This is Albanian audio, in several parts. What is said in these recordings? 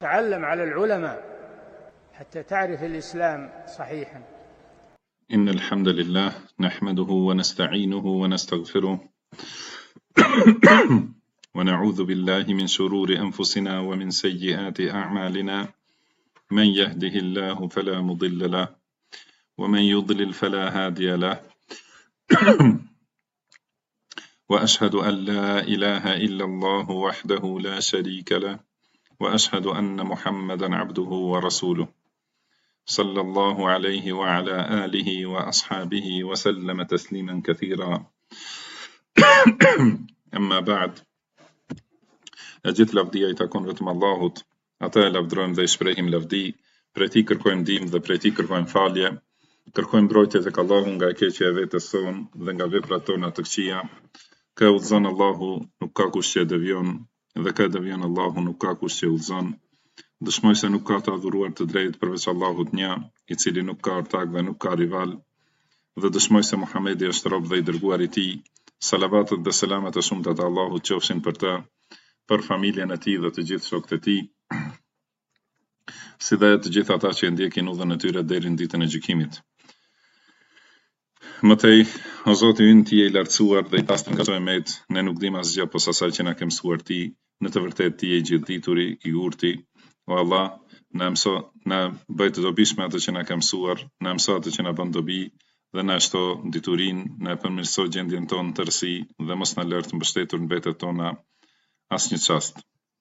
تعلم على العلماء حتى تعرف الإسلام صحيحا. إن الحمد لله نحمده ونستعينه ونستغفره ونعوذ بالله من شرور أنفسنا ومن سيئات أعمالنا. من يهده الله فلا مضل له ومن يضلل فلا هادي له وأشهد أن لا إله إلا الله وحده لا شريك له وأشهد أن محمدا عبده ورسوله صلى الله عليه وعلى آله وأصحابه وسلم تسليما كثيرا. أما بعد, gjithë lavdia I takon vetëm Allahut, ata e lavdrojmë dhe I shprehim lavdi, prej Tij kërkojmë ndihmë dhe prej Tij kërkojmë falje, kërkojmë mbrojtje tek Allahu nga e keqja e vetes sonë dhe nga veprat tona të këqija. Kë udhëzon Allahu nuk ka kush që devion, dhe kë devion Allahu nuk ka kush që udhëzon. Dëshmoj se nuk ka të adhuruar të drejtë përveç Allahut një, I cili nuk ka ortak dhe nuk ka rival, dhe dëshmoj se Muhamedi është rob dhe I dërguar I Tij. Salavatet dhe selamet e shumta të Allahut qofshin për të, për familjen e tij dhe të gjithë shokët e tij, si dhe të gjithë ata që ndjekin udhën e tyre deri në ditën e gjykimit. Mëtej, o Zoti ynë, Ti je I lartësuar dhe I pastër nga çdo emet, ne nuk dim asgjë posa asaj që na ke mësuar Ti, në të vërtetë Ti je I gjithdituri, I urti. O Allah, na bëj të dobishme atë që na ke mësuar, na mëso atë që na bën dobi dhe na shto diturinë, na përmirëso gjendjen tonë në tërësi dhe mos na lër të mbështetur në vetët tona asnjë çast.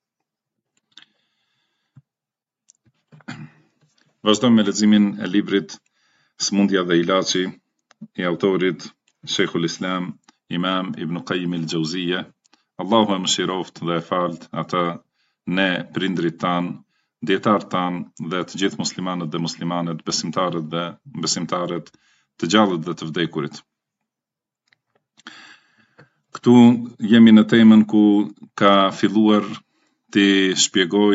Vazhdojmë me leximin e librit Smundja dhe Ilaçi I autorit Sheikhul Islam Imam Ibn Qayyim al-Jauziyja. Allahu e mëshiroft dhe e falt ata, ne, prindrit tanë, dietarët tanë dhe të gjithë muslimanët dhe muslimanet, besimtarët dhe besimtaret, të gjallët dhe të vdekurit. Këtu jemi në temën ku ka filluar të shpjegoj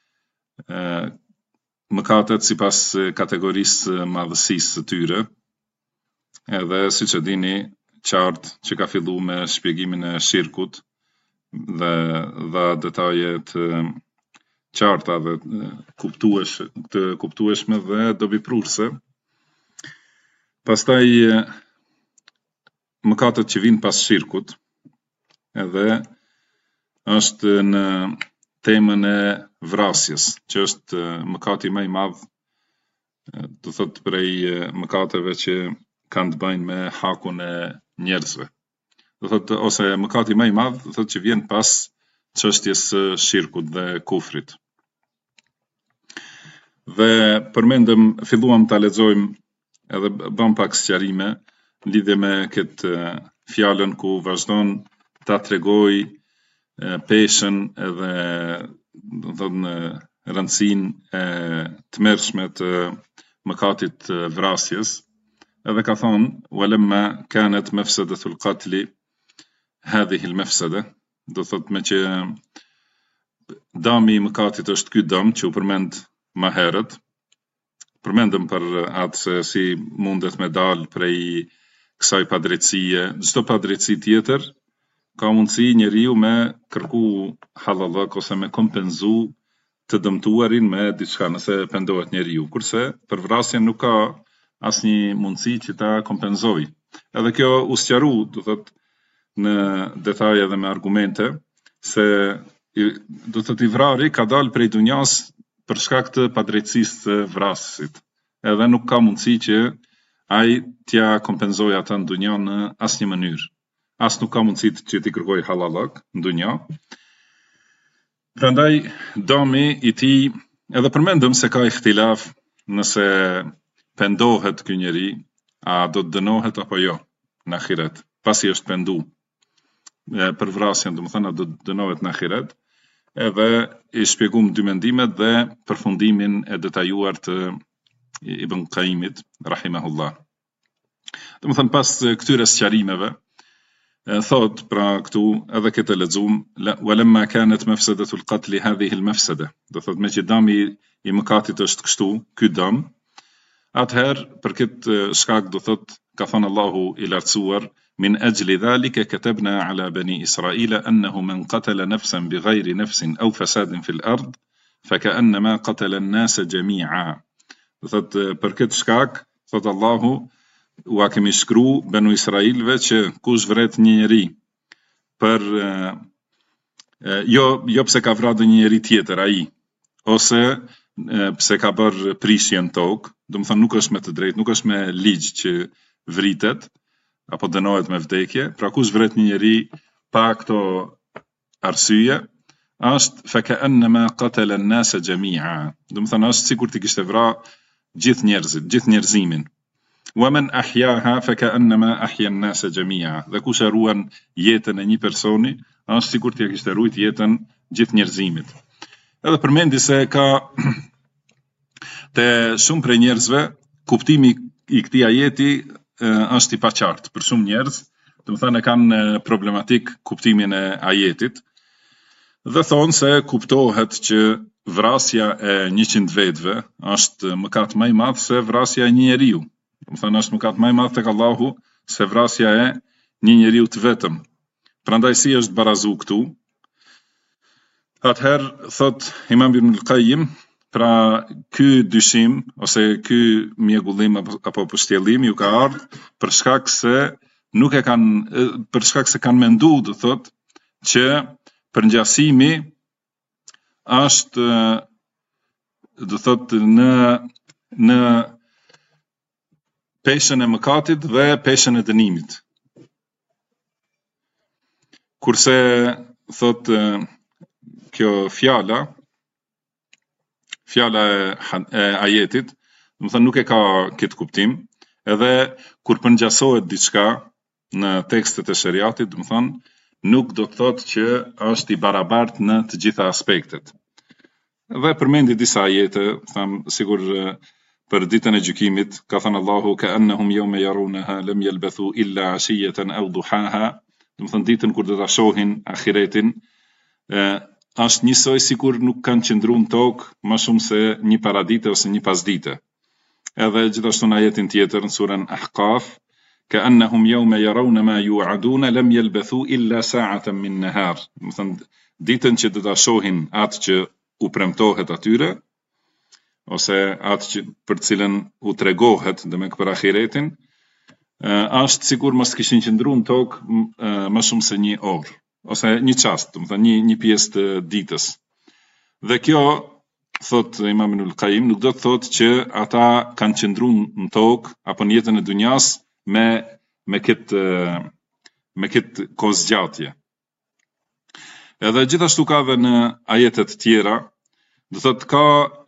mëkatet sipas kategorisë madhësisë së tyre, edhe siç e dini qartë që ka filluar me shpjegimin e shirkut dhe dha detaje të qarta dhe të kuptueshme dhe dobipruese. Pastaj mëkatet që vinë pas shirkut, edhe është në temën e vrasjes, që është mëkati më I madh, do thot prej mëkateve që kanë të bëjnë me hakun e njerëzve. Do thot ose mëkati më I madh, do thot që vjen pas çështjes së shirkut dhe kufrit. Dhe filluam ta lexojmë edhe bëm pak sqarime në lidhje me këtë fjalën ku vazhdon ta tregoj peshën edhe do të thonë rëndësinë e tmerrshme të mëkatit të vrasjes. Edhe ka thonë walamma kanat mafsadatul qatl hadhihi al-mafsada, do thot me që dami I mëkatit është ky dëm që u përmend më herët. Përmendëm për atë se si mundet me dalë prej kësaj padrejtësie. Çdo padrejtësi tjetër ka mundësi njeriu me kërku halallëk ose me kompenzu të dëmtuarin me diçka nëse pendohet njeriu. Kurse për vrasjen nuk ka asnjë mundësi që ta kompenzoj. Edhe kjo u sqaru, do thot në detaje dhe me argumente, se do thot I vrari ka dalë prej dunjas për shkak të padrejtësisë të vrasit. Edhe nuk ka mundësi që ai t'ja kompenzojë atë në dunja në asnjë mënyrë. As nuk ka mundësi që t'i kërkojë halallëk në dunja. Prandaj dami I tij, edhe përmendëm se ka ihtilaf nëse pendohet ky njeri, a do të dënohet apo jo në ahiret, pasi është pendu për vrasjen, domethënë do të dënohet në ahiret. Edhe I shpjegum dy mendimet dhe përfundimin e detajuar të Ibn Qayyimit rahimahullah. Domethënë pas këtyre sqarimeve thot pra këtu edhe këtë lexuam walamma kanat mafsadatul qatl hadhihi al-mafsada, do thot me që dami I mëkatit është kështu, ky dëm, atëherë për këtë shkak do thot ka thënë Allahu I lartësuar من أجل ذلك كتبنا على بني إسرائيل أنه من قتل نفسا بغير نفس أو فساد في الأرض فكأنما قتل الناس جميعا. Thot për këtë shkak, thot Allahu, ua kemi shkru Banu Israilve që kush vret një njeri për jo pse ka vrarë një njeri tjetër ai, ose pse ka bërë prishje në tokë, do të thonë nuk është me të drejtë, nuk është me ligj që vritet apo dënohet me vdekje. Pra kush vret një njeri pa këto arsye, është فكأنما قتل الناس جميعا. Do të thonë është sikur ti kishte vrarë gjithë njerëzit, gjithë njerëzimin. ومن أحياها فكأنما أحيا الناس جميعا. Dhe kush e ruan jetën e një personi, është sikur ti kishte ruajt jetën gjithë njerëzimit. Edhe përmendi se ka te shumë prej njerëzve kuptimi i këtij ajeti është i paqartë për shumë njerëz, do të thonë kanë problematik kuptimin e ajetit. Dhe thonë se kuptohet që vrasja e 100 vetëve është mëkat më i madh se vrasja e një njeriu. Do të thonë është mëkat më i madh tek Allahu se vrasja e një njeriu të vetëm. Prandaj si është barazu këtu? Atëherë thot Imam Ibn al-Qayyim, pra ky dyshim ose ky mjegullim apo pushtjellim ju ka ardhur për shkak se kanë menduar, do thot, që përngjasimi është, do thot, në peshën e mëkatit dhe peshën e dënimit. Kurse thot kjo fjala e ajetit, do të thënë nuk e ka këtë kuptim, edhe kur përngjasohet diçka në tekstet e shariatit, do të thënë nuk do të thotë që është i barabartë në të gjitha aspektet. Dhe përmendi disa ajete, tham sigur për ditën e gjykimit, ka thënë Allahu ka'annahum yawma yarunaha lam yalbathu illa 'ashiyatan aw duhaha, do të thënë ditën kur do ta shohin ahiretin, është njësoj sikur nuk kanë qëndruar në tokë më shumë se një paradite ose një pasdite. Edhe gjithashtu në ajetin tjetër në surën Ahqaf, كأنهم يوم يرون ما يوعدون لم يلبثوا إلا ساعة من نهار. Do të thënë ditën që do ta shohin atë që u premtohet atyre, ose atë që për cilën u tregohet, domethënë për ahiretin, është sikur mos kishin qëndruar në tokë më shumë se një orë, ose një çast, domethënë një pjesë të ditës. Dhe kjo, thot Imam Ibn al-Qayyim, nuk do të thotë që ata kanë qëndruar në tokë apo në jetën e dunjas me këtë kozgjatje. Edhe gjithashtu ka dhe në ajetet tjera, do thot ka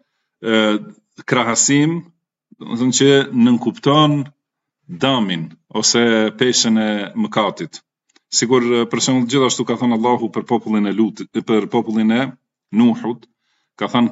krahasim, do thënë që nënkupton damin ose peshën e mëkatit. Sigur për shembull gjithashtu ka thënë Allahu për popullin e Lutit, për popullin e Nuhut, ka thënë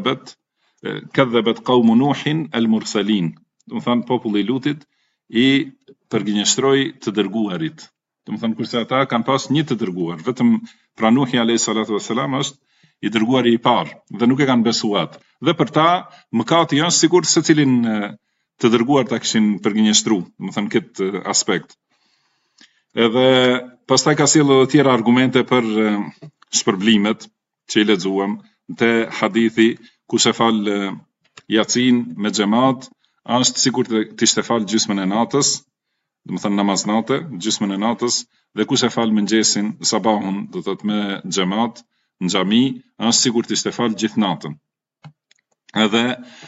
kadhabat qaumu Nuhin al-mursalin. Do thënë populli i Lutit i përgjinjëstroi të dërguarit. Do thënë kurse ata kanë pas një të dërguar, vetëm pra Nuhi alayhi salatu wassalam është i dërguari i parë dhe nuk e kanë besuar. Dhe për ta mëkati është sikur se cilin të dërguar ta kishin përgjinjëstruar, do thënë këtë aspekt. Edhe pastaj ka sjellë edhe tjera argumente për shpërblimet që i lexuam te hadithi kush e fal Yasin me xhamat është sikur të ishte fal gjysmën e natës, do të thënë namaz natë, gjysmën e natës, dhe kush e fal mëngjesin, sabahun, do të thotë me xhamat në xhami, është sikur të ishte fal gjithë natën. Edhe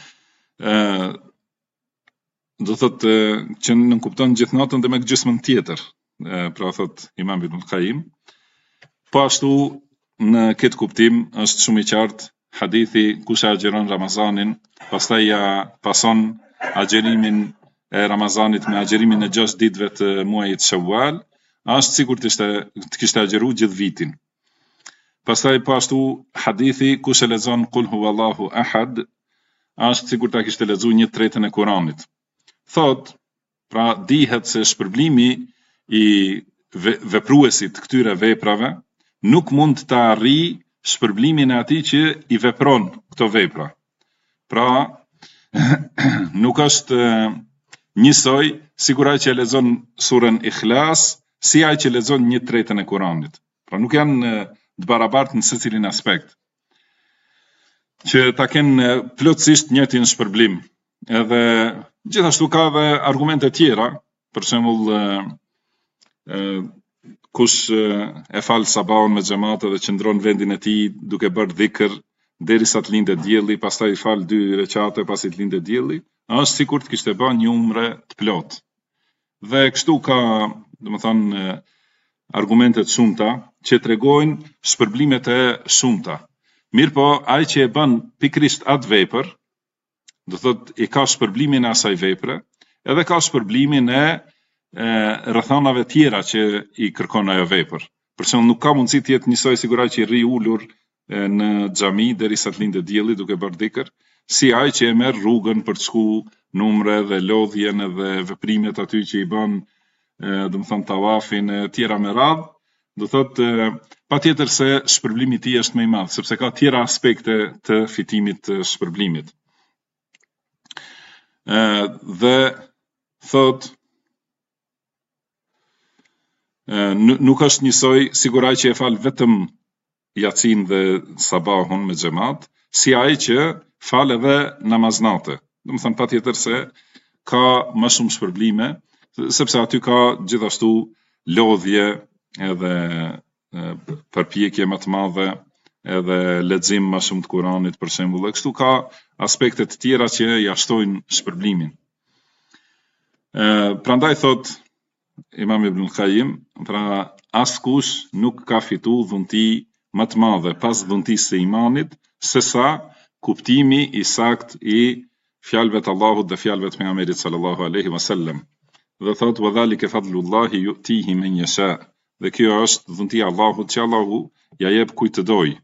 do thotë që nënkupton gjithë natën dhe me gjysmën tjetër, pra thot Imam Ibn al-Qayyim. Po ashtu në këtë kuptim është shumë i qartë hadithi kush agjeron Ramazanin, pastaj ja pason agjerimin e Ramazanit me agjerimin e 6 ditëve të muajit Shawwal, është sikur të kishte agjeruar gjithë vitin. Pastaj po ashtu hadithi kush e lexon Qul huwallahu ahad, është sikur ta kishte lexuar 1/3 e Kuranit. Thot, pra dihet se shpërblimi i vepruesit këtyre veprave nuk mund të arrijë shpërblimin e atij që i vepron këto vepra. Pra nuk është njësoj sikur ai që lexon surën Ikhlas si ai që lexon 1/3 e Kuranit. Pra nuk janë të barabartë në secilin aspekt. që ta kenë plotësisht njëjtin shpërblim. Edhe gjithashtu ka edhe argumente tjera, për shembull kush e fal sabahun me xhamat dhe qëndron në vendin e tij duke bërë dhikr derisa të lindë dielli, pastaj fal 2 recate pasi të lindë dielli, është sikur të kishte bërë një umre të plot. Dhe kështu ka, domethënë, argumente të shumta që tregojnë shpërblimet e shumta. Mirë po, ai që e bën pikërisht atë vepër, do thotë i ka shpërblimin e asaj vepre, edhe ka shpërblimin e rrethonave tjera që i kërkon ajo vepër. Për shembull, nuk ka mundësi të jetë njësoj sigur ai që rri ulur në xhami derisa të lindë dielli duke bërë dhikr, si ai që e merr rrugën për të shku në umre dhe lodhjen edhe veprimet aty që i bën, domethënë tawafin e tjera me radhë, do thotë patjetër se shpërblimi i tij është më i madh, sepse ka tjera aspekte të fitimit të shpërblimit. Dhe thotë nuk është njësoj sigur ai që e fal vetëm Yatsin dhe sabahun me xhamat, si ai që fal edhe namaznate. Domethënë patjetër se ka më shumë shpërblime, sepse aty ka gjithashtu lodhje edhe përpjekje më të madhe, edhe lexim më shumë të Kuranit për shembull. Kështu ka aspekte të tjera që jashtojnë shpërblimin. Prandaj thot Imam Ibn Qayyim, pra askush nuk ka fitu dhunti më të madhe pas dhuntisë së imanit, sesa kuptimi i sakt i fjalëve të Allahut dhe fjalëve të pejgamberit sallallahu alaihi wasallam. Dhe thot wa dhalika fadlullahi yu'tihi man yasha. Dhe kjo është dhuntia e Allahut që Allahu ja jep kujt të dojë.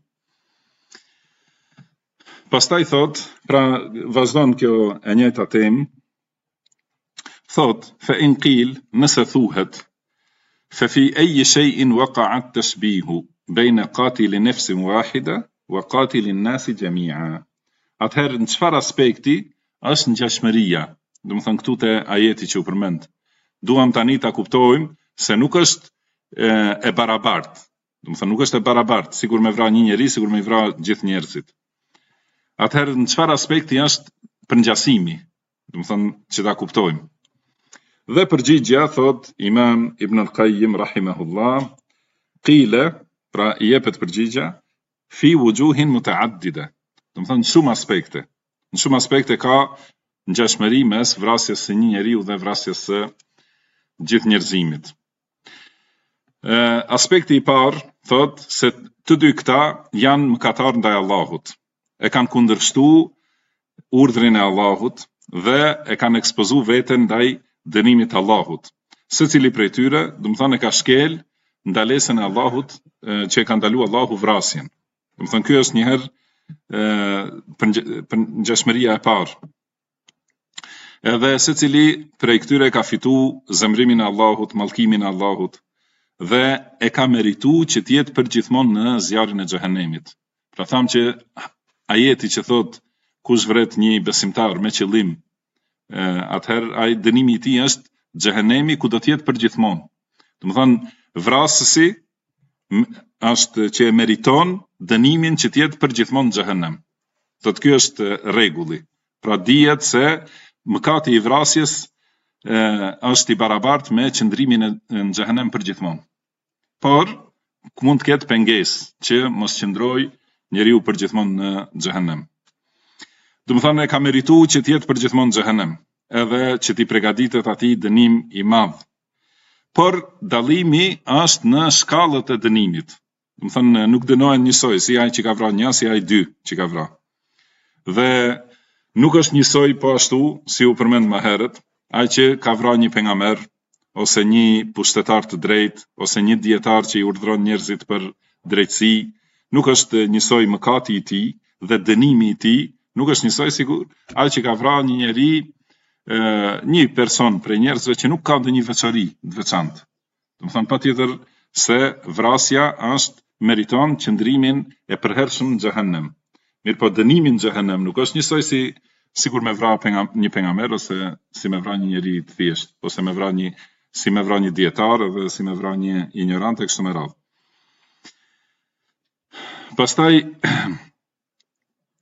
Pastaj thot, pra vazhdon kjo e njëjta temë, thot fa in qil, nëse thuhet fa fi ayyi shay'in waqa'a at-tashbihu bayna qatil nafsin wahida wa qatil an-nas jami'a. Atëherë në çfarë aspekti është ngjashmëria? Domethënë këtu te ajeti që u përmend. Duam tani ta kuptojmë se nuk është e barabartë. Domethënë nuk është e barabartë, sikur me vra një njeri, sikur me vra gjithë njerëzit. Atëherë në çfarë aspekti është përngjasimi? Domethënë që ta kuptojmë. Dhe përgjigja thot Imam Ibn al-Qayyim rahimahullah, qila, pra i jepet përgjigja, fi wujuhin mutaaddida. Domethënë në shumë aspekte ka ngjashmëri mes vrasjes së një njeriu dhe vrasjes së gjithë njerëzimit. Aspekti i parë thot se të dy këta janë mëkatar ndaj Allahut. E kanë kundërshtuar urdhrin e Allahut dhe e kanë ekspozuar veten ndaj dënimit të Allahut. Secili prej tyre, domethënë e ka shkel ndalesën e Allahut që e ka ndaluar Allahu vrasjen. Domethënë ky është një herë për ngjashmëria e parë. Edhe secili prej këtyre ka fituar zemrimin e Allahut, mallkimin e Allahut dhe e ka merituar që të jetë përgjithmonë në zjarrin e xhehenemit. Pra tham që ajeti që thot kush vret një besimtar me qëllim, atëherë ai dënimi i tij është xhehenemi ku do të jetë përgjithmonë. Domethënë vrasësi është që e meriton dënimin që të jetë përgjithmonë në xhehenem. Thotë ky është rregulli. Pra dihet se mëkati i vrasjes është i barabartë me qëndrimin në xhehenem përgjithmonë. Por mund të ketë pengesë që mos qëndroj njeriu përgjithmonë në xhehenem. Domethënë e ka merituar që të jetë përgjithmonë në xhehenem, edhe që t'i përgatitet atij dënim i madh. Por dallimi është në shkallët e dënimit. Domethënë nuk dënohen njësoj si ai që ka vrarë një, si ai 2 që ka vrarë. Dhe nuk është njësoj po ashtu si u përmend më herët, ai që ka vrarë një pejgamber ose një pushtetar të drejtë ose një dietar që i urdhëron njerëzit për drejtësi, nuk është njësoj mëkati i tij dhe dënimi i tij, nuk është njësoj sigur ai që ka vrarë një njeri, një person prej njerëzve që nuk ka ndonjë veçori të veçantë. Domethënë patjetër se vrasja meriton qëndrimin e përhershëm në xhehenem. Mirë po dënimi në xhehenem nuk është njësoj sikur me vra një pejgamber ose si me vra një njeri të thjesht, ose si me vra një dietar dhe si me vra një ignorant e kështu me radhë. Pastaj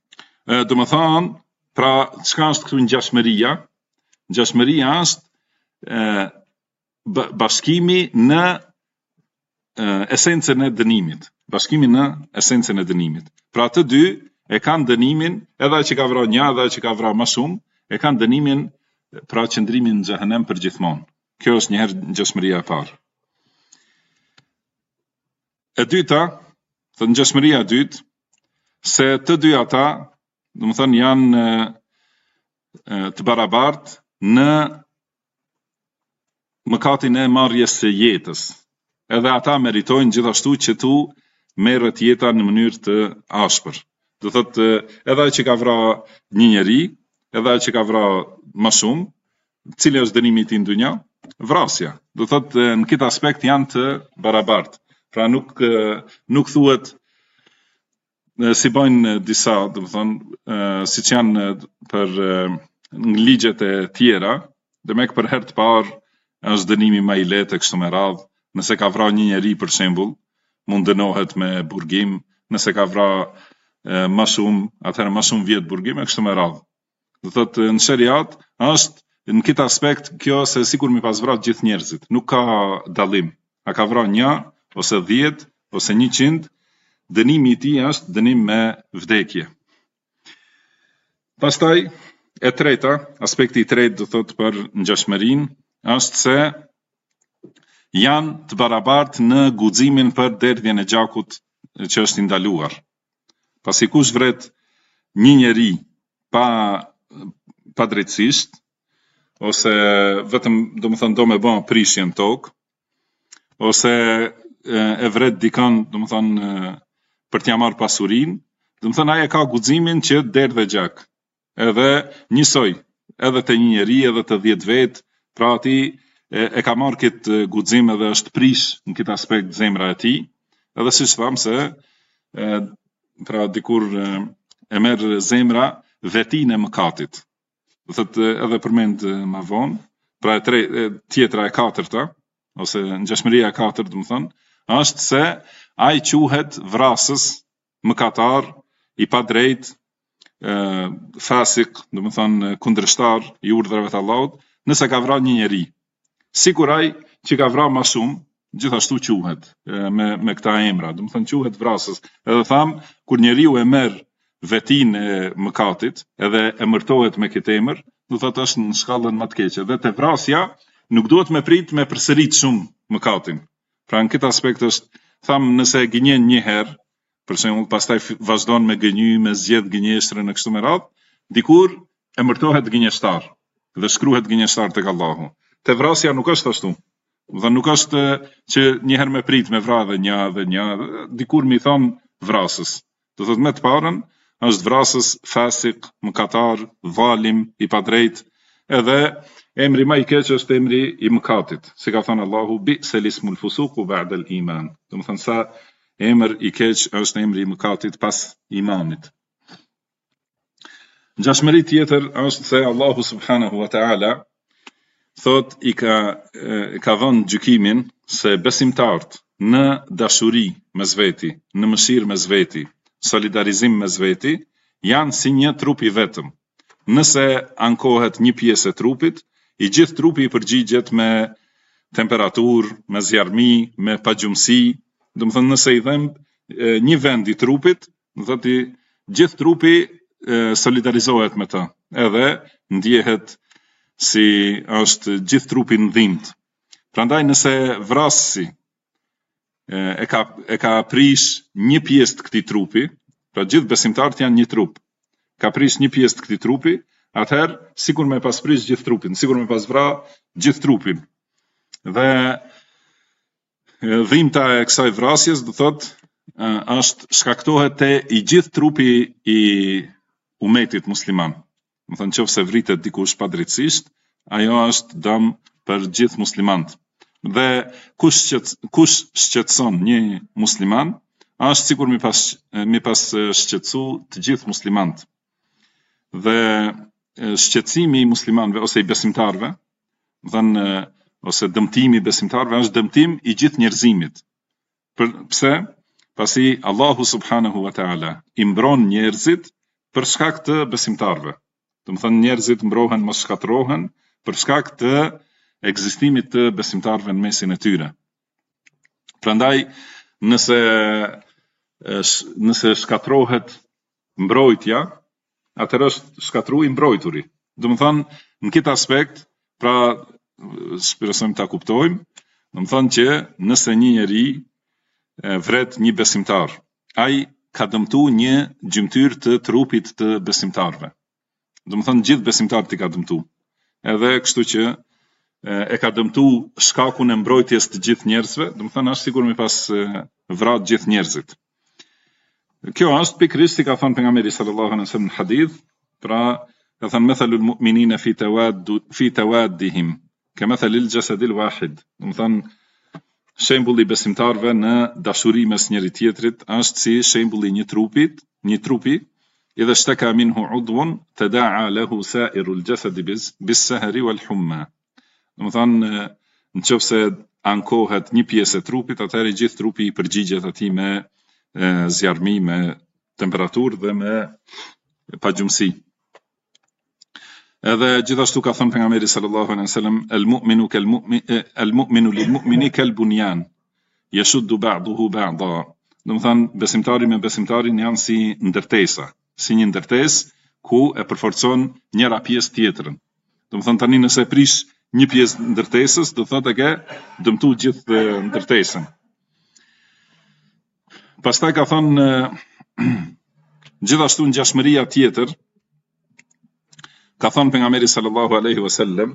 Do më thonë, pra çka është këtu ngjashmëria? Ngjashmëria është bashkimi në esencën e dënimit. Bashkimi në esencën e dënimit. Pra të dy e kanë dënimin, edhe që ka vrarë një, edhe që ka vrarë më shumë, e kanë dënimin, pra qëndrimin në xhehenem për gjithmonë. Kjo është njëherë ngjashmëria e parë. E dyta, të ngjashmëria e dytë, se të dy ata, do të thonë janë të barabartë në mëkatin e marrjes së jetës. Edhe ata meritojnë gjithashtu që tu merret jeta në mënyrë të ashpër. Do thotë edhe ai që ka vrarë një njeri, edhe ai që ka vrarë më shumë, cili është dënimi i tij në dynja? Vrasja. Do thotë në këtë aspekt janë të barabartë. Pra nuk thuhet si bëjnë disa, do të thonë, siç janë për në ligjet e tjera, demek për herë të parë është dënimi më i lehtë kështu me radhë. Nëse ka vrarë një njeri për shembull, mund dënohet me burgim, nëse ka vrarë më shumë, atëherë më shumë vjet burgim e kështu me radhë. Do thotë në shariat është në këtë aspekt kjo se sikur mi pas vrarë gjithë njerëzit, nuk ka dallim. A ka vrarë 1 ose 10 ose 100, dënimi i tij është dënim me vdekje. Pastaj e treta, aspekti i tretë do thotë për ngjashmërinë është se janë të barabartë në guximin për derdhjen e gjakut që është i ndaluar. Pasi kush vret një njeri pa drejtësisht, ose vetëm do me bë prishje në tokë, ose e vret dikon, do më thonë, për t'ja marrë pasurinë, do më thonë ai e ka guximin që derdhë gjak. Edhe njësoj, edhe të një njeri, edhe të 10 vetë, pra ati e ka marrë këtë guxim edhe është prish në këtë aspekt zemra e tij, edhe siç thamë se pra dikur e merr zemra vetinë e mëkatit. Do thotë edhe përmend më vonë, pra tjetra e katërta, ose ngjashmëria e katërt, do të thonë, është se ai quhet vrasës, mëkatar, i padrejt, fasik, do të thonë kundërshtar i urdhrave të Allahut, nëse ka vrarë një njeri. Sikur ai që ka vrarë më shumë, gjithashtu quhet me këta emra, do të thonë quhet vrasës. Edhe tham, kur njeriu e merr vetinë e mëkatit, edhe emërtohet me këtë emër, do thotë është në shkallën më të keqe. Dhe te vrasja nuk duhet me prit me përsërit shumë mëkatin. Pra në këtë aspekt është, tham, nëse gënjen një herë, për shembull, pastaj vazhdon me gënjy, me zgjedh gënjeshtrën e kështu me radhë, dikur emërtohet gënjeshtar dhe shkruhet gënjeshtar tek Allahu. Te vrasja nuk është ashtu. Dhe nuk është që një herë me prit me vrarë dhe një, dikur mi thon vrasës. Do thotë me të parën është vrasës fasik, mëkatar, valim, i padrejt, edhe emri më i keq është emri i mëkatit. Si ka thënë Allahu, bi'sal ismul fusuqu ba'da al-iman. Do të thonë sa emër i keq është emri i mëkatit pas imanit. Ngjashmëri tjetër është se Allahu subhanahu wa ta'ala thot i ka dhënë gjykimin se besimtarët në dashuri mes veti, në mëshirë mes veti, solidarizim mes veti, janë si një trup i vetëm. Nëse ankohet një pjesë e trupit, i gjithë trupi i përgjigjet me temperaturë, me zjarmi, me pagjumësi. Do të thonë nëse i dhem një vend i trupit, do thotë gjithë trupi solidarizohet me të, edhe ndjehet si është gjithë trupi në dhimbje. Prandaj nëse vrasësi e ka prish një pjesë të këtij trupi, pra gjithë besimtarët janë një trup, ka prish një pjesë të këtij trupi, atëherë sikur me pas prish gjithë trupin, sikur me pas vrarë gjithë trupin. Dhe dhimbta e kësaj vrasjes, do thotë, është shkaktohet te i gjithë trupi i umetit musliman. Do thonë nëse vritet dikush padrejtisht, ajo është dëm për gjithë muslimanët. Dhe kush shqetëson një musliman, është sikur mi pas shqetësu të gjithë muslimanët. Dhe shqetësimi i muslimanëve ose i besimtarëve, ose dëmtimi i besimtarëve është dëmtim i gjithë njerëzimit. Pse? Pasi Allahu subhanahu wa ta'ala i mbron njerëzit për shkak të besimtarëve. Do të thënë njerëzit mbrohen mos shkatërrohen për shkak të ekzistimit të besimtarëve në mesin e tyre. Prandaj nëse shkatërrohet mbrojtja, atëherë është shkatërruar i mbrojturi. Do të thënë në këtë aspekt, pra shpresojmë ta kuptojmë, do të thënë që nëse një njeri vret një besimtar, ai ka dëmtuar një gjymtyr të trupit të besimtarëve. Do të thënë gjithë besimtarët i ka dëmtuar. Edhe kështu që e ka dëmtuar shkakun e mbrojtjes të gjithë njerëzve, do të thënë është sigur me pas vrarë gjithë njerëzit. Kjo është pikërisht si ka thënë pejgamberi sallallahu alaihi wasallam në hadith, pra ka thënë mathalul mu'minina fi tawaddihim kamathal jasadil wahid. Do të thënë shembulli besimtarëve në dashuri mes njëri tjetrit është si shembulli një trupi, idha ishtaka minhu udhun tada'a lahu sa'irul jasadi bis-sahri wal-humma. Do të thënë nëse ankohet një pjesë e trupit, atëherë gjithë trupi i përgjigjet atij me zjarmi, me temperaturë dhe me pagjumësi. Edhe gjithashtu ka thënë pejgamberi sallallahu alaihi wasallam al-mu'minu lil-mu'mini kal-bunyan yashuddu ba'duhu ba'da. Do të thënë besimtari me besimtarin janë si ndërtesa, si një ndërtesë ku e përforcon njëra pjesë tjetrën. Do të thënë tani nëse prish një pjesë ndërtesës, do thotë që dëmtu gjithë ndërtesën. Pastaj ka thënë gjithashtu ngjashmëria tjetër, ka thënë pejgamberi sallallahu alaihi wasallam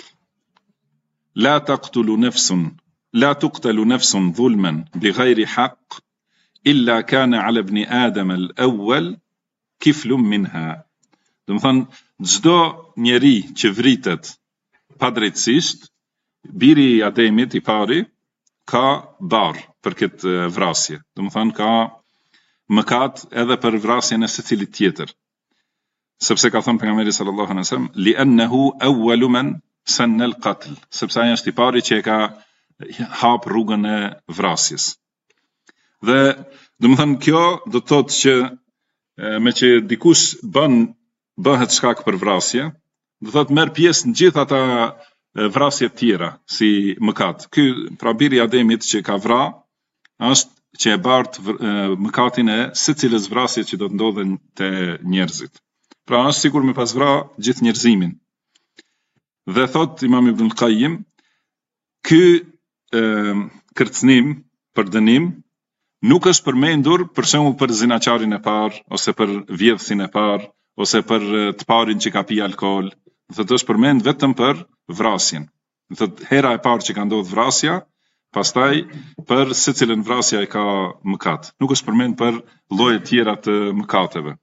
la tuqtalu nafsun dhulman bighayri haqq illa kana ala ibn adam al-awwal kiflun minha. Do të thënë çdo njeri që vritet padrejtësisht, biri i Ademit i pari ka barë për këtë vrasje. Do të thënë ka mëkat edhe për vrasjen e secilit tjetër. Sepse ka thënë pejgamberi sallallahu alaihi wasallam li'annahu awwalu man sanna al-qatl, sepse ai është i pari që e ka hap rrugën e vrasjes. Dhe do të thënë kjo do të thotë që me që dikush bëhet shkak për vrasje, do të thotë merr pjesë në gjithë ata vrasje të tjera si mëkat. Ky pra biri i Ademit që ka vrarë është që e bartë mëkatin e secilës vrasje që do të ndodhen te njerëzit. Pra është sigur me pas vrarë gjithë njerëzimin. Dhe thot Imam Ibn al-Qayyim, ky kërcënim për dënim nuk është përmendur për shembull për zinaqarin e parë, ose për vjedhsin e parë, ose për të parin që ka pi alkool. Thotë është përmend vetëm për vrasjen. Thotë hera e parë që ka ndodhur vrasja, pastaj për secilën vrasja e ka mëkat. Nuk është përmend për lloje tjera të mëkateve.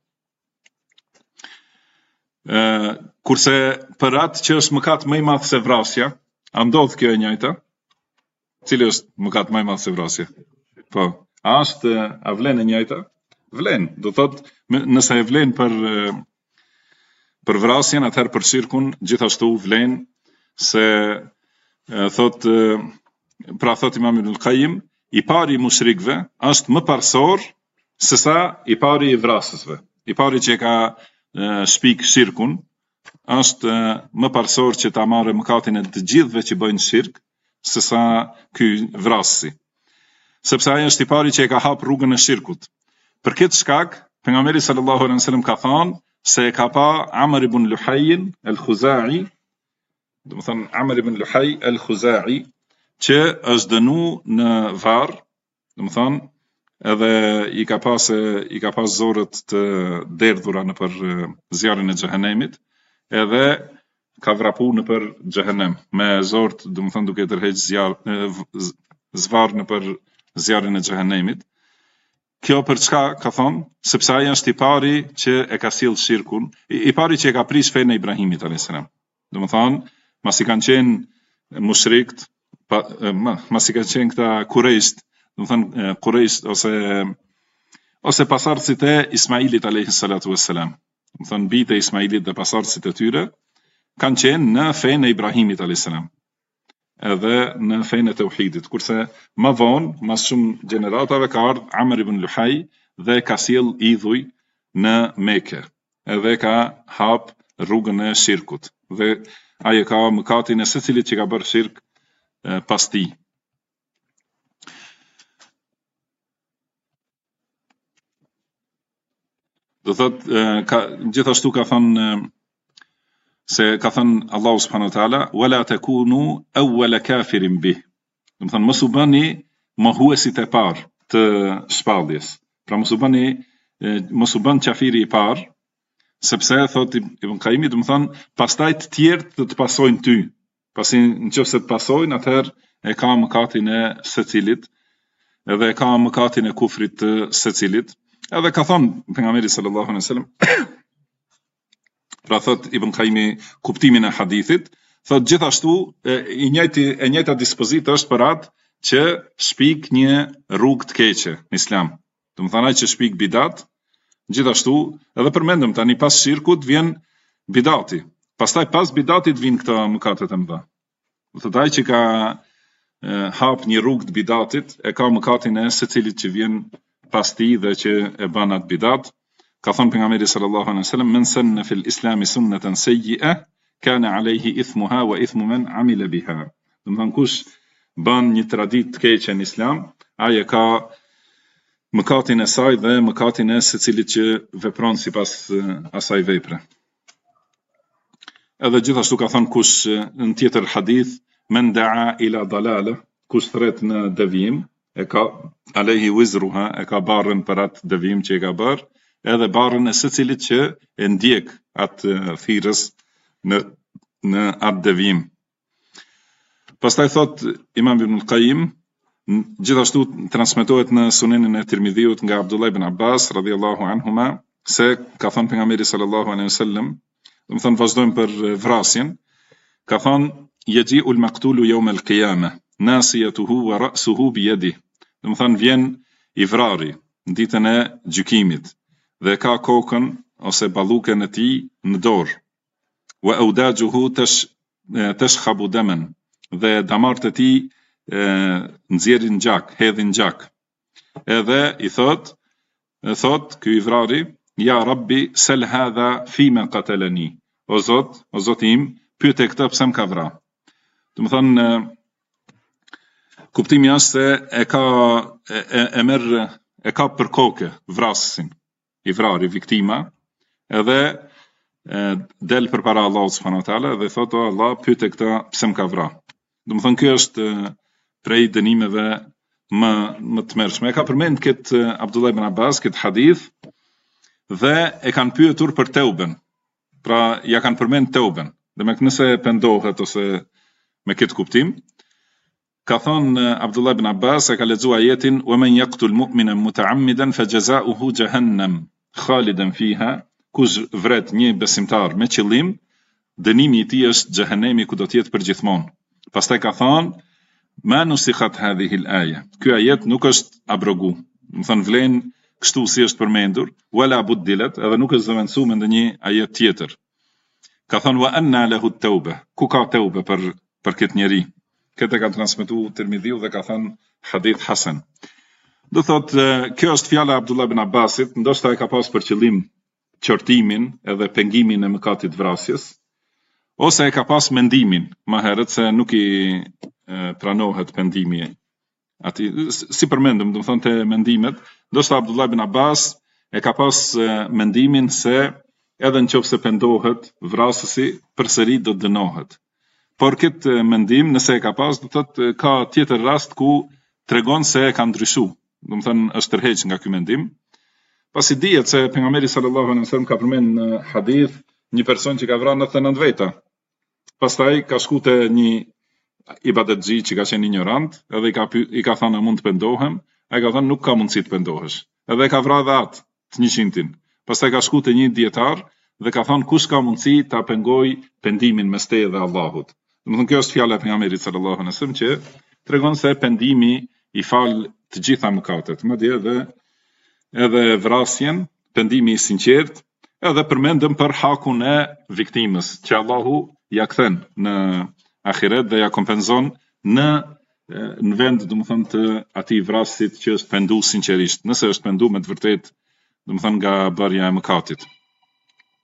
Kurse për atë që është mëkat më i madh se vrasja, a ndodh kjo e njëjta? Cili është mëkat më i madh se vrasja? Po, a vlen e njëjta? Vlen, do thotë nëse e vlen për vrasjen, atëherë për shirkun gjithashtu vlen, se thot Imam Ibn al-Qayyim, i pari i mushrikëve është më parsor se sa i pari i vrasësve. I pari që ka shpik shirkun është më parsor që ta marrë mëkatin e të gjithëve që bëjnë shirk, se sa ky vrasësi. Sepse ai është i pari që e ka hap rrugën e shirkut. Për këtë shkak, pejgamberi sallallahu alaihi wasallam ka thënë se e ka pa Amr ibn Luhay al-Khuza'i, do të thënë Amr ibn Luhay al-Khuza'i, që është dënu në varr, do të thënë edhe i ka pas zorët të derdhura në për zjarrin e xhehenemit, edhe ka vrapu në për xhehenem me zorët, do të thënë duke tërheq zvarr në për zjarrin e xhehenemit. Kjo për çka ka thonë? Sepse ai është i pari që e ka sill shirkun, i pari që e ka prish fenë e Ibrahimit alayhis salam. Do të thonë, masi kanë qenë mushrikët, masi kanë qenë këta Kurejsht, do të thënë Kurejsht ose pasardhësit e Ismailit alayhis salatu wassalam. Do të thënë bijtë e Ismailit dhe pasardhësit e tyre kanë qenë në fenë e Ibrahimit alayhis salam, edhe në fenë e tauhidit, kurse më vonë, mas shumë gjeneratave, ka ardhur Amr ibn Luhay dhe ka sjell idhuj në Mekë. edhe ka hap rrugën e shirkut. Dhe ai ka mëkatin e secilit që ka bërë shirk pas tij. Do thot gjithashtu ka thënë se ka thënë Allahu subhanahu wa taala wala takunu awwala kafirin bih. Do të thënë mos u bëni mohuesit e parë të shpalljes. Pra mos u bën qafiri i parë, sepse thot Ibn Qayyim, do të thënë pastaj të tjerë të pasojnë ty. Pasi nëse të pasojnë, atëherë e ka mëkatin e secilit, edhe e ka mëkatin e kufrit të secilit. Edhe ka thënë pejgamberi sallallahu alaihi wasallam, pra thot Ibn Qayyim kuptimin e hadithit, thot gjithashtu e njëjta dispozita është për atë që shpik një rrugë të keqe në Islam. Do të thënë ai që shpik bidat, gjithashtu edhe përmendëm tani pas shirkut vjen bidati. Pastaj pas bidatit vijnë këto mëkatet e mëdha. Do thotë ai që ka hap një rrugë të bidatit e ka mëkatin e secilit që vjen pas tij dhe që e bën atë bidat. Ka thënë pejgamberi sallallahu alaihi wasallam men sanna fil islam sunnatan sayyi'a kana alayhi ithmuha wa ithmu man amila biha. Do të thënë kush bën një traditë të keqe në islam, ai e ka mëkatin e saj dhe mëkatin e secilit që vepron sipas asaj vepre. Edhe gjithashtu ka thënë kush në tjetër hadith men da'a ila dalala, kush thret në devijim, e ka alayhi wizruha, e ka barrën për atë devijim që e ka bërë, edhe barrën e secilit që e ndjek atë thirrës në atë devijim. Pastaj thot Imam Ibn Qayyim, gjithashtu transmetohet në Sunenin e Tirmidhiut nga Abdullah ibn Abbas radhiyallahu anhuma se ka thënë pejgamberi sallallahu alaihi wasallam, do të thënë vazhdojmë për vrasjen, ka thënë yaji'ul maqtulu yawm al-qiyamah nasiyatuhu wa ra'suhu bi yadihi. Do të thënë vjen i vrari në ditën e gjykimit dhe ka kokën ose ballukën e tij në dorë. Wa awdajuhu tashkhabu daman, dhe damart e tij nxjerrin gjak, hedhin gjak. Edhe i thot ky i vrari, ja Rabbi sel hadha fima qatalani. O Zot im, pyete këtë pse më ka vrarë. Do të thënë kuptimi është se e ka për kokë vrasësin, i vrari viktima, edhe del përpara Allahut subhanahu wa taala dhe thotë o Allah, pyete këtë pse më ka vrarë. Do të thënë ky është prej dënimeve më të mërshme. E ka përmend këtë Abdullah ibn Abbas këtë hadith dhe e kanë pyetur për teuben. Pra ja kanë përmend teuben. Dhe me nëse pendohet ose me këtë kuptim, ka thënë Abdullah ibn Abbas, e ka lexuar ajetin wa man yaqtul mu'mina muta'ammidan fajaza'uhu jahannam khalidan fiha, kush vret një besimtar me qëllim, dënimi i tij është xhehenemi ku do të jetë përgjithmonë. Pastaj ka thënë ma nusikhat hadhihi al-aya. Ky ajet nuk është abrogu. Do thënë vlen kështu si është përmendur, wala buddilat, edhe nuk është zëvendësuar me ndonjë ajet tjetër. Ka thënë wa anna lahu at-tauba. Ku ka tauba për këtë njeri? Këtë ka transmetuar Tirmidhiu dhe ka thënë hadith hasan. Do thotë kjo është fjala e Abdullah ibn Abbasit, ndoshta e ka pas për qëllim qortimin edhe pengimin e mëkatit vrasjes, ose e ka pas mendimin më herët se nuk i pranohet pendimi aty, si përmendëm, do të thonë te mendimet, ndoshta Abdullah ibn Abbas e ka pas mendimin se edhe nëse pendohet vrasësi përsëri do të dënohet. Por këtë mendim, nëse e ka pas, do thotë ka tjetër rast ku tregon se e ka ndryshuar. Do të thonë është tërheq nga ky mendim. Pasi dihet se pejgamberi sallallahu alaihi wasallam ka përmend në hadith një person që ka vrarë 99 veta. Pastaj ka shku te një ibadetxhi që ka qenë ignorant, edhe i ka thënë a mund të pendohem, ai ka thënë nuk ka mundësi të pendohesh. Edhe ka vrarë dhe atë të 100-tin. Pastaj ka shku te një dietar dhe ka thënë kush ka mundësi ta pengoj pendimin mes teje dhe Allahut. Domethënë kjo është fjala e pejgamberit sallallahu alaihi wasallam që tregon se pendimi i fal të gjitha mëkatet, madje edhe vrasjen, pendimi i sinqert, edhe përmendëm për hakun e viktimës, që Allahu ja kthen në ahiret dhe ja kompenzon në vend, domethënë të atij vrasit që është penduar sinqerisht, nëse është penduar me të vërtetë, domethënë nga bërja e mëkatit.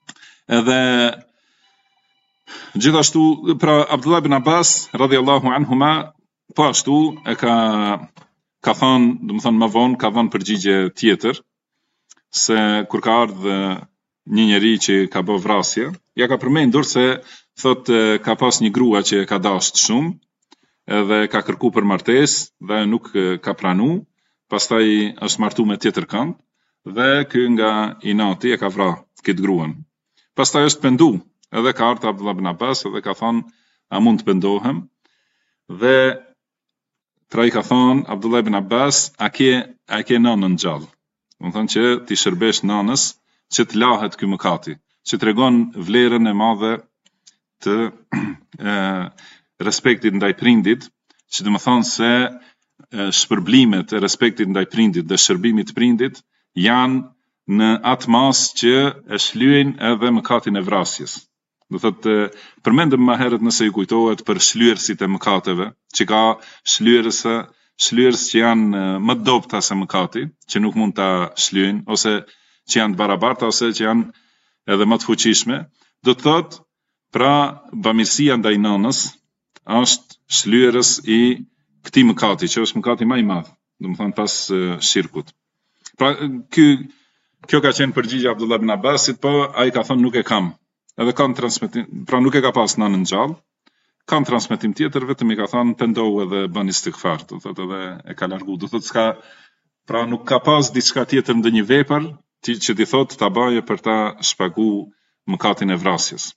Edhe gjithashtu pra Abdullah ibn Abbas radhiyallahu anhuma po ashtu e ka thënë, domethënë më vonë ka dhënë përgjigje tjetër se kur ka ardhur një njeri që ka bë vrasje, ja ka përmendur se thot ka pas një grua që ka dashur shumë, edhe ka kërku për martesë dhe nuk ka pranu, pastaj është martu me tjetër kënd dhe ky nga inati e ka vrarë këtë gruan. Pastaj është pendu, edhe ka ardhur Abdullah ibn Abbas edhe ka thonë a mund të pendohem, dhe pra i ka thonë Abdullah ibn Abbas a ke nënën gjallë, do të thonë që ti shërbesh nënës që të lahet ky mëkati, që tregon vlerën e madhe të respektit ndaj prindit, që do të thonë se shpërblimet e respektit ndaj prindit dhe shërbimit të prindit janë në atë mas që e shlyejnë edhe mëkatin e vrasjes. Do thotë përmendëm më herët nëse ju kujtohet për shlyerësit e mëkateve, që ka shlyerës që janë më të dobta se mëkati, që nuk mund ta shlyejnë, ose që janë të barabarta ose që janë edhe më të fuqishme. Do të thotë pra bamirësia ndaj nënës është shlyerës i këtij mëkati, që është mëkati më i madh, do të thonë pas shirkut. Pra kjo ka qenë përgjigje Abdullah ibn Abbasit, po ai ka thënë nuk e kam. Edhe kanë transmetim, pra nuk e ka pas nënën gjallë. Kanë transmetim tjetër, vetëm i ka thënë pendohu edhe bën istighfar, do thotë edhe e ka largu, do thotë s'ka, pra nuk ka pas diçka tjetër ndonjë vepër që ti thotë ta baje për ta shpagu mëkatin e vrasjes.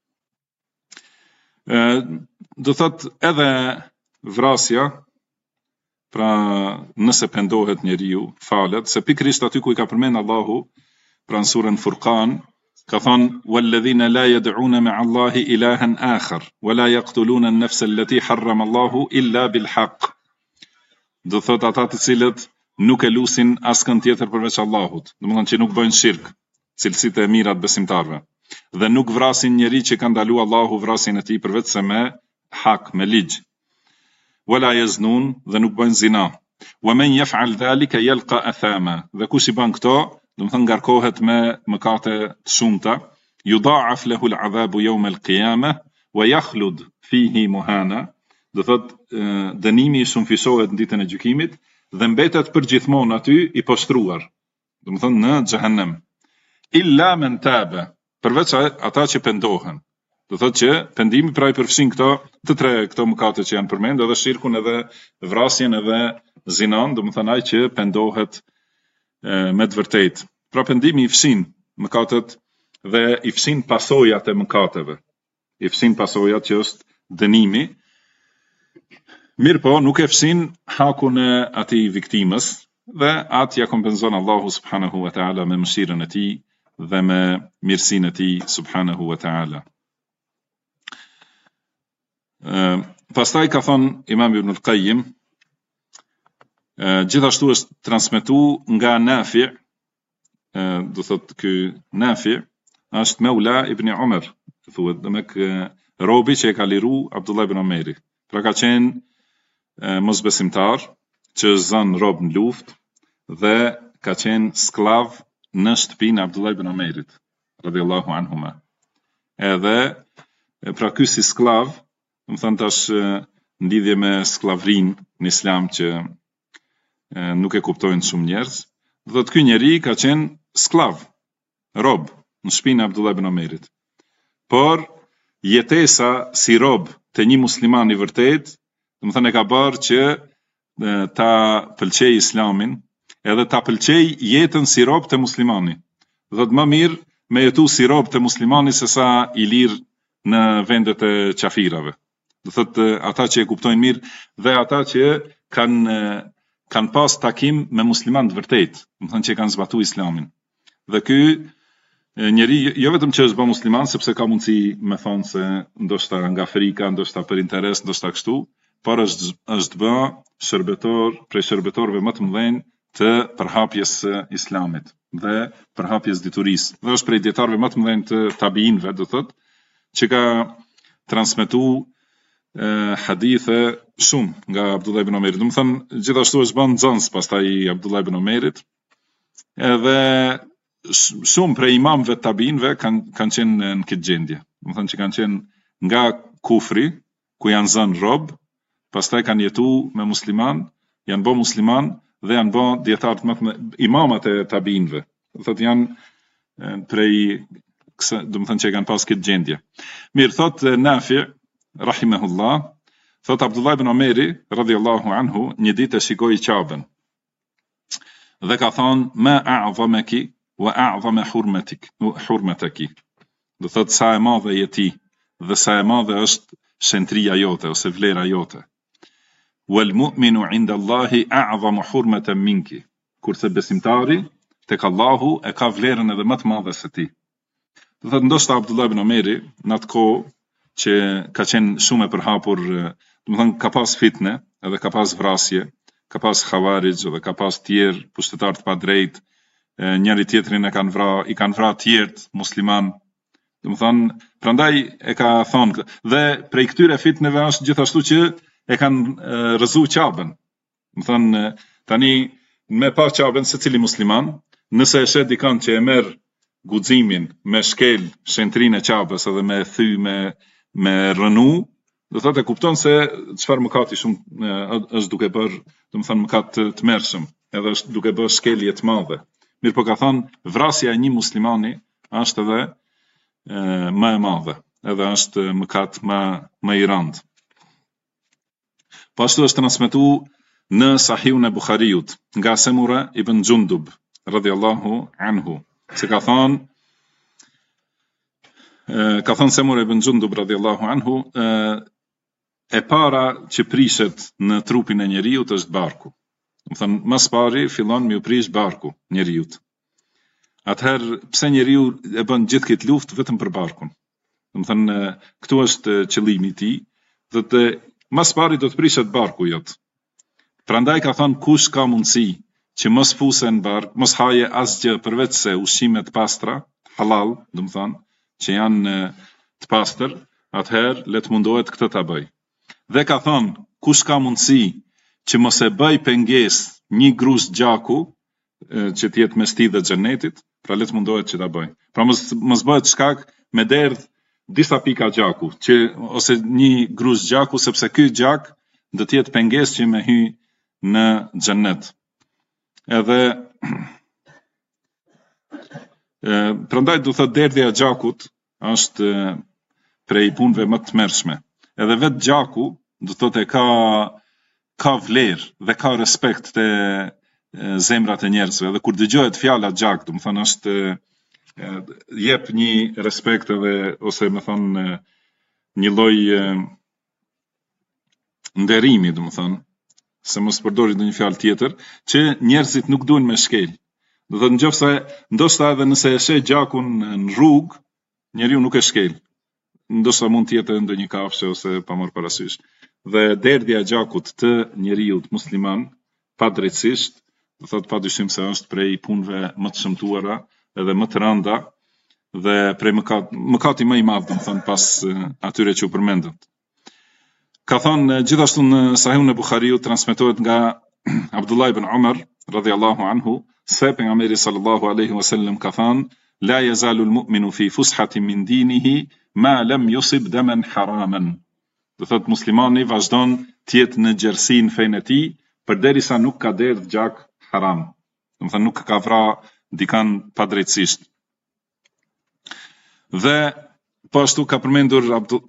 Do thotë edhe vrasja, pra nëse pendohet njeriu, falet, se pikrisht aty ku i ka përmend Allahu, pra në surën Furqan, ka thënë walladhina la yad'una ma'a Allahi ilahan akhar wa la yaqtuluna an-nafsa allati harrama Allahu illa bil haqq. Do thotë ata të cilët nuk e lusin askën tjetër përveç Allahut, domethënë që nuk bëjnë shirk, cilësitë e mira të besimtarëve, dhe nuk vrasin njeri që ka ndaluar Allahu vrasjen e tij përveç se me hak, me ligj. Wala yaznun, dhe nuk bëjnë zina. Wa man yaf'al dhalika yalqa athama, dhe kush i bën këto, do të thonë ngarkohet me mëkate të shumta, yudha'af lahu al-'adhabu yawm al-qiyamah wa yakhlud fihi muhana, do thotë dënimi i shumëfishohet në ditën e gjykimit dhe mbetet përgjithmonë aty i poshtruar, do të thonë në xhehenem. Illa man taba, përveç ata që pendohen. Do thotë që pendimi pra i përfshin këto mëkate që janë përmendur, edhe shirkun, edhe vrasjen, edhe zinan, do të thonë ai që pendohet me të vërtetë. Pra pendimi i fshin mëkatet dhe i fshin pasojat e mëkateve. I fshin pasojat që është dënimi. Mirë po, nuk e fshin hakun e atij viktimës, dhe atë ja kompenzon Allahu subhanahu wa ta'ala me mëshirën e tij dhe me mirësinë e tij subhanahu wa ta'ala. Pastaj ka thënë Imam Ibn al-Qayyim, gjithashtu është transmetuar nga Nafi, do thotë ky Nafi është Maula ibn Umar, thuhet, robi që e ka liru Abdullah ibn Omeri. Pra ka qenë mosbesimtar që është zënë rob në luftë dhe ka qenë sklav në shtëpinë e Abdullah ibn Omerit, radhiyallahu anhuma. Edhe pra ky si sklav, do të thonë tash në lidhje me sklavrinë në Islam që nuk e kuptojnë shumë njerëz, do thotë ky njeri ka qenë sklav, rob në shtëpinë e Abdullah ibn Omerit. Por jetesa si rob të një musliman i vërtet, do të thonë e ka bërë që ta pëlqej Islamin, edhe ta pëlqej jetën si rob të muslimani. Do thotë më mirë me jetu si rob të muslimani se sa i lirë në vendet e qafirave. Do thotë ata që e kuptojnë mirë dhe ata që kanë pas takim me musliman të vërtet, do të thonë që kanë zbatuar Islamin. Dhe ky njeri jo vetëm që është bë musliman sepse ka mundësi me thonë se ndoshta nga Afrika, ndoshta për interes, ndoshta kështu, por është bë shërbetor prej shërbetorëve më të mëdhenj të përhapjes së Islamit dhe përhapjes diturisë. Dhe është prej dietarëve më të mëdhenj të tabiinëve, do thotë, që ka transmetuar hadithe shumë nga Abdullah ibn Omerit. Do të thënë gjithashtu është bën nxënës pastaj Abdullah ibn Omerit. Edhe shumë prej imamëve të tabinëve kanë qenë në këtë gjendje. Do të thonë që kanë qenë nga kufri, ku janë zënë rob, pastaj kanë jetu me musliman, janë bë musliman dhe janë bë dietarë më imamat e tabinëve. Do thotë janë prej do të thonë që kanë pas këtë gjendje. Mirë, thotë Nafi rahimahullah, thotë Abdullah ibn Omeri radhiyallahu anhu, një ditë shikoi Ka'ben. Dhe ka thonë ma a'zamaki wa a'zama hurmataki. Do thotë sa e madhe je ti dhe sa e madhe është shentria jote ose vlera jote. Wal mu'minu 'inda Allahi a'zamu hurmatan minki. Kurse besimtari tek Allahu e ka vlerën edhe më të madhe se ti. Do thotë ndoshta Abdullah ibn Omeri në atë kohë që ka qenë shumë e përhapur, do të thonë ka pas fitne, edhe ka pas vrasje, ka pas khawarij dhe ka pas tjerë pushtetar të padrejt, njëri tjetrin i kanë vrarë tjerë musliman. Do të thonë, prandaj e ka thonë dhe prej këtyre fitneve është gjithashtu që e kanë rëzu Ka'ben. Do të thonë, tani me pa Ka'ben secili musliman, nëse e shet dikon që e merr guximin me shkel shentrinë e Ka'bes edhe me thy me rënu, do thotë e kupton se çfarë mëkati shumë është duke bërë, do të thonë mëkat të mërshëm, edhe është duke bërë shkelje të madhe. Mirë po ka thonë, vrasja e një muslimani është edhe më e madhe, edhe është mëkat më i rëndë. Po ashtu është transmetuar në Sahihun e Buhariut nga Semura ibn Jundub radhiyallahu anhu, se ka thonë Semura ibn Jundub radhiyallahu anhu, e para që prishet në trupin e njeriut është barku. Do të thonë, mas pari fillon me u prish barku njeriut. Atëherë pse njeriu e bën gjithë këtë luftë vetëm për barkun? Do të thonë, këtu është qëllimi i tij, do të mas pari do të prishet barku jot. Prandaj ka thonë kush ka mundësi që mos fuse në bark, mos haje asgjë përveç se ushqime të pastra, halal, do të thonë, që janë të pastër, atëherë le të mundohet këtë ta bëj. Dhe ka thonë, kush ka mundësi që mos e bëj pengesë një grus gjaku që të jetë mes tij dhe xhenetit, pra le të mundohet që ta bëj. Pra mos bëhet shkak me derdh disa pika gjaku, ose një grus gjaku, sepse ky gjak do të jetë pengesë që me hy në xhenet. Edhe prandaj do thotë derdhja e gjakut është prej punëve më të mërshme. Edhe vetë gjaku do thotë ka vlerë dhe ka respekt te zemrat e njerëzve. Edhe kur dëgjohet fjala gjak, do të thonë është jep një respekt edhe ose më thonë një lloj nderimi, do të thonë, se mos përdorit ndonjë fjalë tjetër, që njerëzit nuk duhen me shkel. Do thotë nëse ndoshta edhe nëse e sheh gjakun në rrugë, njeriu nuk e shkel. Ndoshta mund të jetë ndonjë kafshë ose pa marrë parasysh. Dhe derdhja e gjakut të njeriu musliman padrejtisht, do thotë padyshim se është prej punëve më të shëmtuara edhe më të rënda dhe prej mëkati më i madh, do të thonë pas atyre që u përmendët. Ka thonë gjithashtu në Sahihun e Buhariut transmetohet nga Abdullah ibn Umar radhiyallahu anhu se pejgamberi sallallahu alaihi wasallam ka thonë la yazalu al-mu'minu fi fushatin min dinihi ma lam yusib daman haraman. Do thotë muslimani vazhdon të jetë në gjerësi në fenë e tij përderisa nuk ka derdh gjak haram. Do të thonë nuk ka vrarë dikan padrejtisht. Dhe po ashtu ka përmendur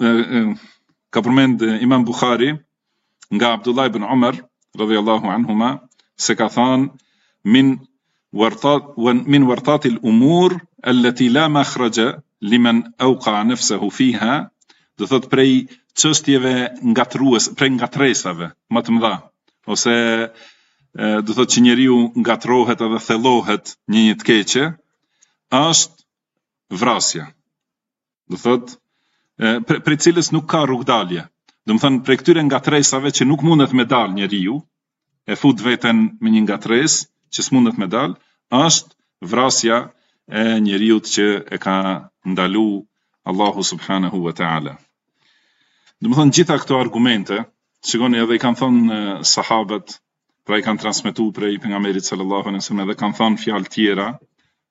Imam Buhari nga Abdullah ibn Umar radhiyallahu anhuma se ka thënë min wartat al-umur allati la makhraja liman awqa nafsuhu fiha, do thot prej çështjeve ngatruese, prej ngatresave më të mëdha, ose do thot që njeriu ngatrohet edhe thellohet një të keqe, është vrasja. Do thot prej cilës nuk ka rrugdalje. Do të thënë prej këtyre ngatresave që nuk mundet me dal njeriu, e fut veten me një ngatresë që s'mundet me dal, është vrasja e njeriut që e ka ndalu Allahu subhanahu wa ta'ala. Do të thënë gjitha këto argumente, shikoni edhe i kanë thënë sahabët, pra i kanë transmetuar prej pejgamberit sallallahu alaihi wasallam, edhe kanë thënë fjalë tjera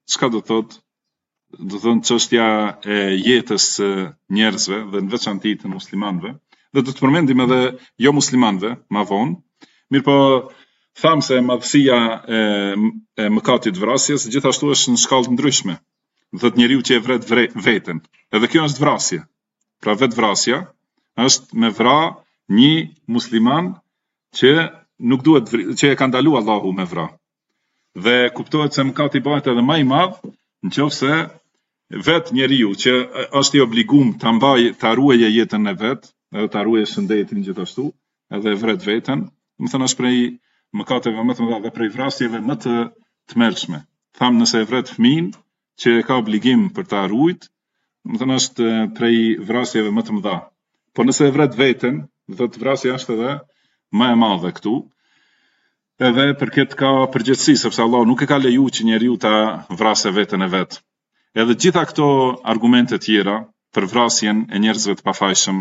çka do thotë? Do thonë çështja e jetës së njerëzve dhe në veçantë të muslimanëve, dhe do të përmendim edhe jo muslimanëve më vonë, mirë po thamë se madhësia e mëkatit vrasjes gjithashtu është në shkallë të ndryshme. Do thotë njeriu që e vret veten. Edhe kjo është vrasje. Pra vetvrasja është me vra një musliman që nuk duhet që e ka ndaluar Allahu me vra. Dhe kuptohet se mëkati bëhet edhe më i madh nëse vet njeriu që është i obliguar ta ruajë jetën e vet, edhe ta ruajë shëndetin gjithashtu, edhe vret veten, do të thënë është prej mëkateve më të mëdha dhe prej vrasjeve më të tmerrshme. Tham nëse e vret fëmin që ka obligim për ta ruajt, do të thënë është prej vrasjeve më të mëdha. Por nëse e vret veten, do thotë vrasja është edhe më e madhe këtu. Edhe për këtë ka përgjegjësi, sepse Allah nuk e ka leju që njeriu ta vrasë veten e vet. Edhe gjitha këto argumente tjera për vrasjen e njerëzve të pafajshëm.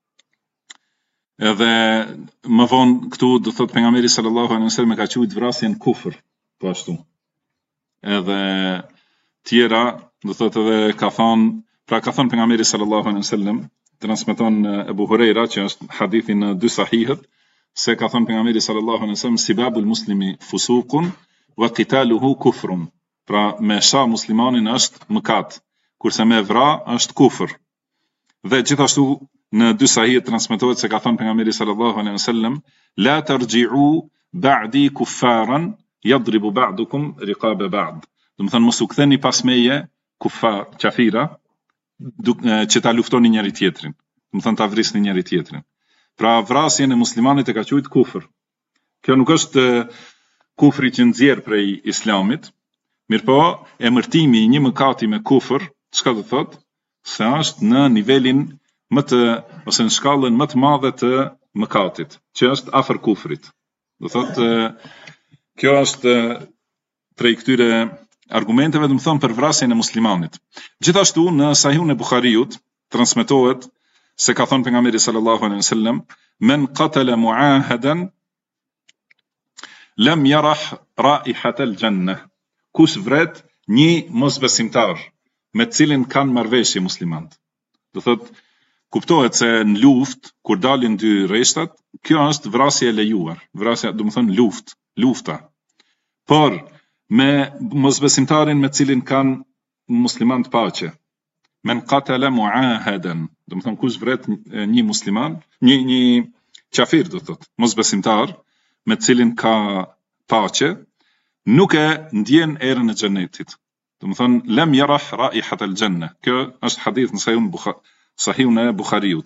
Edhe më vonë këtu do thotë pejgamberi sallallahu alaihi wasallam ka thujt vrasjen kufër, po ashtu. Edhe tjera do thotë edhe ka thënë pejgamberi sallallahu alaihi wasallam, transmeton Abu Huraira që është hadithi në dy sahihet, se ka thënë pejgamberi sallallahu alaihi wasallam sibabul muslimi fusuqun wa qitaluhu kufrun. Pra me sha muslimanin është mëkat, kurse me vra është kufër. Dhe gjithashtu në dy sahihet transmetohet se ka thënë pejgamberi sallallahu alaihi wasallam la tarji'u ba'di kuffaran yadribu ba'dukum riqaba ba'd. Do të thënë mos u ktheni pas meje kuffar, qafira, që ta luftoni njëri tjetrin. Do të thënë ta vrisni njëri tjetrin. Pra vrasjen e muslimanit e ka quajt kufër. Kjo nuk është kufri që nxjerr prej islamit, mirëpo emërtimi i një mëkati me kufër, çka do thotë? Se është në nivelin ose në shkallën më të madhe të mëkatit, që është afër kufrit. Do thotë kjo është prej këtyre argumenteve, do të thonë për vrasjen e muslimanit. Gjithashtu në Sahihun e Buhariut transmetohet se ka thënë pejgamberi sallallahu alaihi wasallam men qatala muahadan lam yarah raihat al-jannah. Kush vret një mosbesimtar me të cilin kanë marrëveshje muslimanët. Do thotë kuptohet se në luftë kur dalin dy rreshtat, kjo është vrasje e lejuar. Vrasja do të thonë lufta. Por me mosbesimtarin me të cilin kanë musliman të paqe. Men qatala muahadan, do të thonë kush vret një musliman, një qafir do thotë, mosbesimtar me të cilin ka paqe, nuk e ndjen erën e xhenetit. Do të thonë lam yarah raihat al-jannah. Kjo është hadith në Sahihun e Buhariut.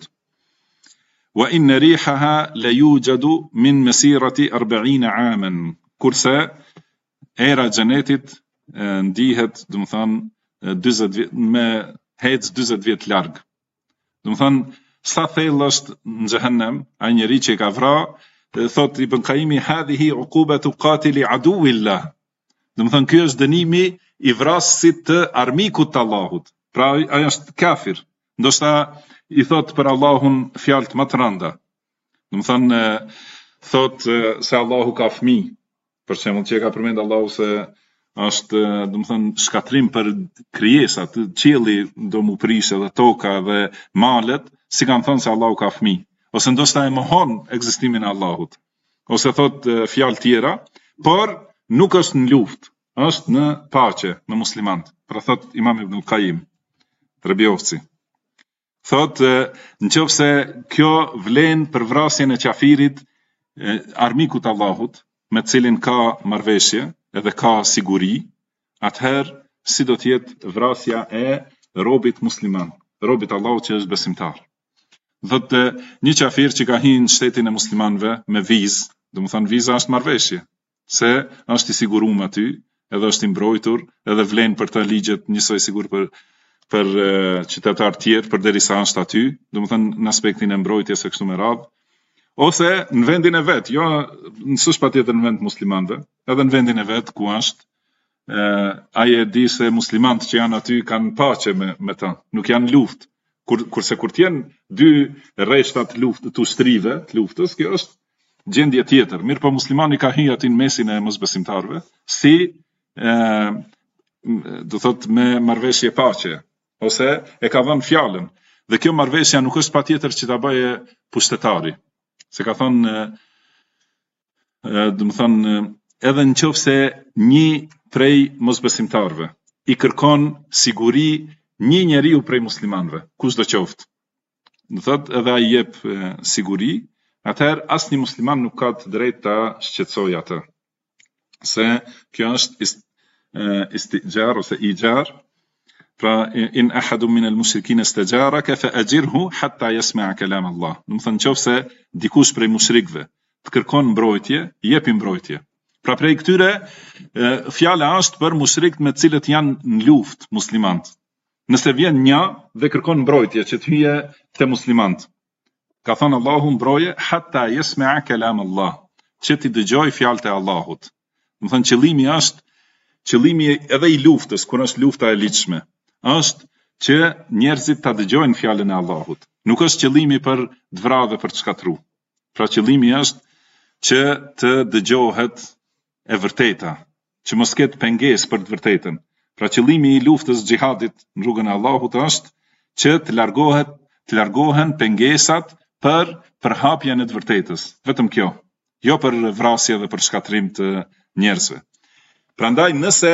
Wa inna rihaha la yujadu min masirati 40 aman. Kurse era e xhenetit ndihet, do të thonë 40 vjet me hec 40 vjet larg. Do të thonë sa thellë është në xhehenem ai njeri që ka vrarë, thot Ibn Qayyimi hadhihi uqubatu qatili aduwillah. Do të thonë ky është dënimi i vrasësit të armikut të Allahut. Pra ai është kafir. Ndoshta i thot për Allahun fjalë më të rënda. Do të thonë thot se Allahu ka fëmijë. Për shembull që ka përmend Allahu se është, do të thonë, shkatrim për krijesat, qielli do mu prishë dhe toka dhe malet, si kanë thënë se Allahu ka fëmijë. Ose ndoshta e mohon ekzistimin e Allahut. Ose thot fjalë tjera, por nuk është në luftë, është në paqe me muslimanët. Pra thot Imam Ibn Qayyim, Rabiovci. Thot nëse kjo vlen për vrasjen e qafirit armikut të Allahut, me cilin ka marrëveshje edhe ka siguri, atëherë si do të jetë vrasja e robit musliman, robit Allahut që është besimtar. Thotë një qafir që ka hyrë në shtetin e muslimanëve me vizë, do të thonë viza është marrëveshje, se është i siguruar aty, edhe është i mbrojtur, edhe vlen për të ligjet njësoj sigur për qytetarë tjerë përderisa është aty, do të thonë në aspektin e mbrojtjes së kështu me radhë. Ose në vendin e vet, jo nësësh patjetër në vend muslimanëve, edhe në vendin e vet ku është, ai e di se muslimanët që janë aty kanë paqe me ta, nuk janë luftë. Kurse kur t'jen dy rreshtat të ushtrive, të luftës, kjo është gjendje tjetër. Mirë po muslimani ka hyrë aty në mesin e mosbesimtarëve, si do thot me marrëveshje paqe, ose e ka dhënë fjalën. Dhe kjo marrëveshja nuk është patjetër që ta bëje pushtetari. Se ka thonë, do të thonë, edhe nëse një prej mosbesimtarëve i kërkon siguri një njeriu prej muslimanëve, kush do qoftë. Do thot edhe ai jep siguri, atëherë asnjë musliman nuk ka të drejtë ta shqetësojë atë. Se kjo është istijar ose ijar. Pra in ahadun min al-mushrikin istajaraka fa ajirhu hatta yasma'a kalam Allah. Do të thonë nëse dikush prej mushrikëve të kërkon mbrojtje, jepi mbrojtje. Pra prej këtyre fjala është për mushrikët me të cilët janë në luftë muslimanët. Nëse vjen një dhe kërkon mbrojtje që të hyje te muslimanët, ka thënë Allahu mbroje hatta yasma'a kalam Allah, që ti dëgjoj fjalët e Allahut. Do të thonë qëllimi edhe i luftës, kur është lufta e ligjshme, është që njerëzit ta dëgjojnë fjalën e Allahut. Nuk është qëllimi për të vrarë dhe për të shkatruar. Pra qëllimi është që të dëgjohet e vërteta, që mos ketë pengesë për të vërtetën. Pra qëllimi i luftës xhihadit në rrugën e Allahut është që të largohen pengesat për përhapjen e të vërtetës. Vetëm kjo, jo për vrasje dhe për shkatrim të njerëzve. Prandaj nëse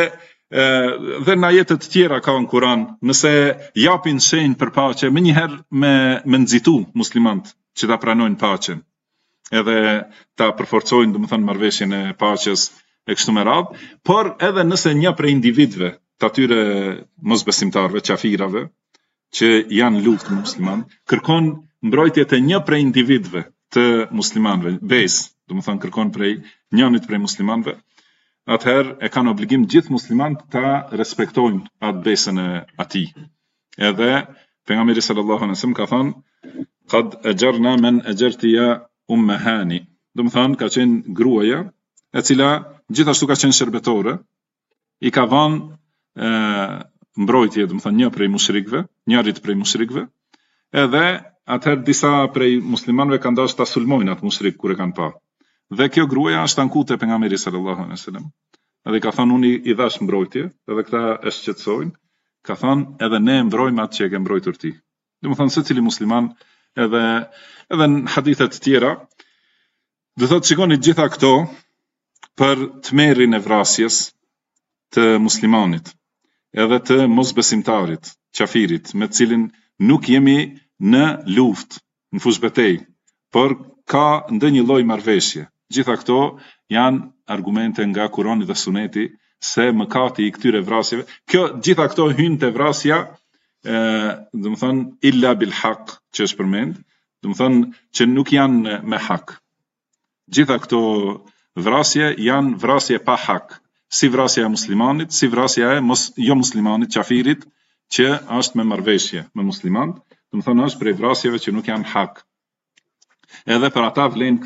dhe në ajetet të tjera ka në Kur'an, nëse japin shenjë për paqe, menjëherë me nxitu muslimanët që ta pranojnë paqen, edhe ta përforcojnë, domethënë marrëveshjen e paqes e kështu me radhë, por edhe nëse një prej individëve, të atyre mosbesimtarëve, qafirave, që janë luftë me musliman, kërkon mbrojtje të një prej individëve të muslimanëve, domethënë kërkon prej njënit prej muslimanëve, atëherë e kanë obligim gjithë muslimanët ta respektojnë atë besën e atij. Edhe pejgamberi sallallahu alaihi wasallam ka thënë qad ajarna man ajarti ya ummahani. Do të thonë ka qenë gruaja e cila gjithashtu ka qenë shërbetore, i ka dhënë mbrojtje, do të thonë njërit prej mushrikëve, edhe atëherë disa prej muslimanëve kanë dashur ta sulmojnë atë mushrik kur e kanë pa. Dhe kjo gruaja është anku te pejgamberi sallallahu alaihi wasallam. Edhe ka thënë unë i dhash mbrojtje, edhe këta e shqetësojnë, ka thënë edhe ne mbrojmë atë që e ke mbrojtur ti. Domethënë secili musliman edhe në hadithe të tjera, do thotë shikoni gjitha këto për tmerrin e vrasjes të muslimanit, edhe të mosbesimtarit, qafirit, me të cilin nuk jemi në luftë, në fushbetej, por ka ndonjë lloj marrëveshje. Gjitha këto janë argumente nga Kurani dhe Suneti se mëkati i këtyre vrasjeve. Gjitha këto hyn te vrasja, domethënë illa bil haq, që është përmend, domethënë që nuk janë me hak. Gjitha këto vrasje janë vrasje pa hak, si vrasja e muslimanit, si vrasja e jo muslimanit, qafirit, që është me marrëveshje me muslimanët, domethënë është prej vrasjeve që nuk janë hak. Edhe për ata vlen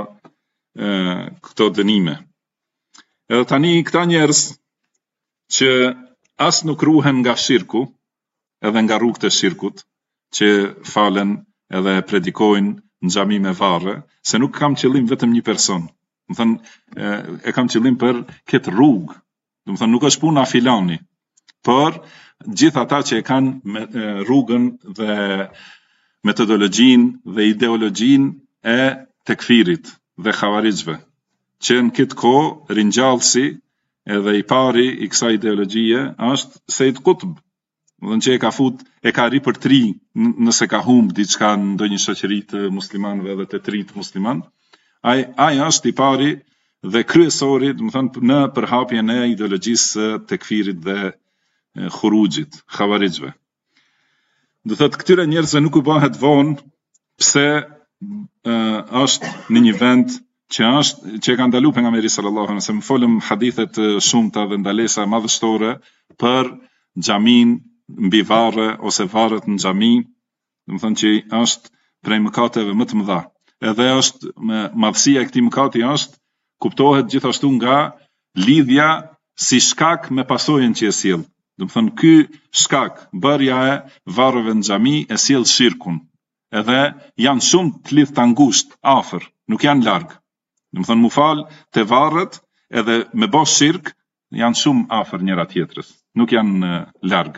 këto dënime. Edhe tani këta njerëz që as nuk ruhen nga shirku, edhe nga rrugët e shirkut, që falen edhe predikojnë në xhami me varre, se nuk kam qëllim vetëm një person. Do të thënë e kam qëllim për këtë rrugë. Do të thënë nuk është puna filani, por gjithë ata që e kanë rrugën dhe metodologjinë dhe ideologjinë e tekfirit dhe xhavarixhve, që në këtë kohë ringjallësi edhe i pari i kësaj ideologjie është Said Qutb, që e ka ri për tri nëse ka humb diçka në ndonjë shoqëri të muslimanëve edhe të trit musliman. Ai është i pari dhe kryesori, domethënë në përhapjen e ideologjisë së tekfirit dhe xhuruxhit, xhavarixhve. Do thotë këtyre njerëzve nuk u bëhet vonë pse është në një vend që e ka ndaluar pejgamberi sallallahu alaihi wasallam. Folëm hadithe të shumta dhe ndalesa madhështore për xhamin mbi varre ose varret në xhami, domethënë që është prej mëkateve më të mëdha. Edhe është madhësia e këtij mëkati është kuptohet gjithashtu nga lidhja si shkak me pasojën që e sjell. Domethënë ky shkak, bërja e varreve në xhami e sjell shirkun. Edhe janë shumë të lidhta ngushtë, afër, nuk janë larg. Domethënë mu fal te varret edhe me bosh shirk janë shumë afër njëra tjetrës. nuk janë larg.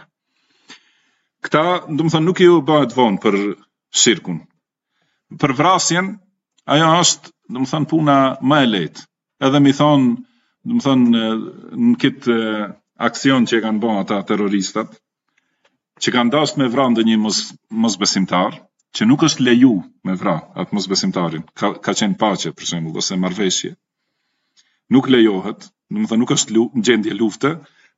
Këta, do të thonë, nuk ju bëhet vonë për shirkun. Për vrasjen, ajo është, do të thonë, puna më e lehtë. Edhe mi thonë, do të thonë, në këtë aksion që kanë bërë ata terroristat, që kanë dashur me vrarë ndonjë mosbesimtar, që nuk është leju me vrarë atë mosbesimtarin, ka qenë paqe për shembull ose marrëveshje. Nuk lejohet, do të thonë nuk është gjendje lufte.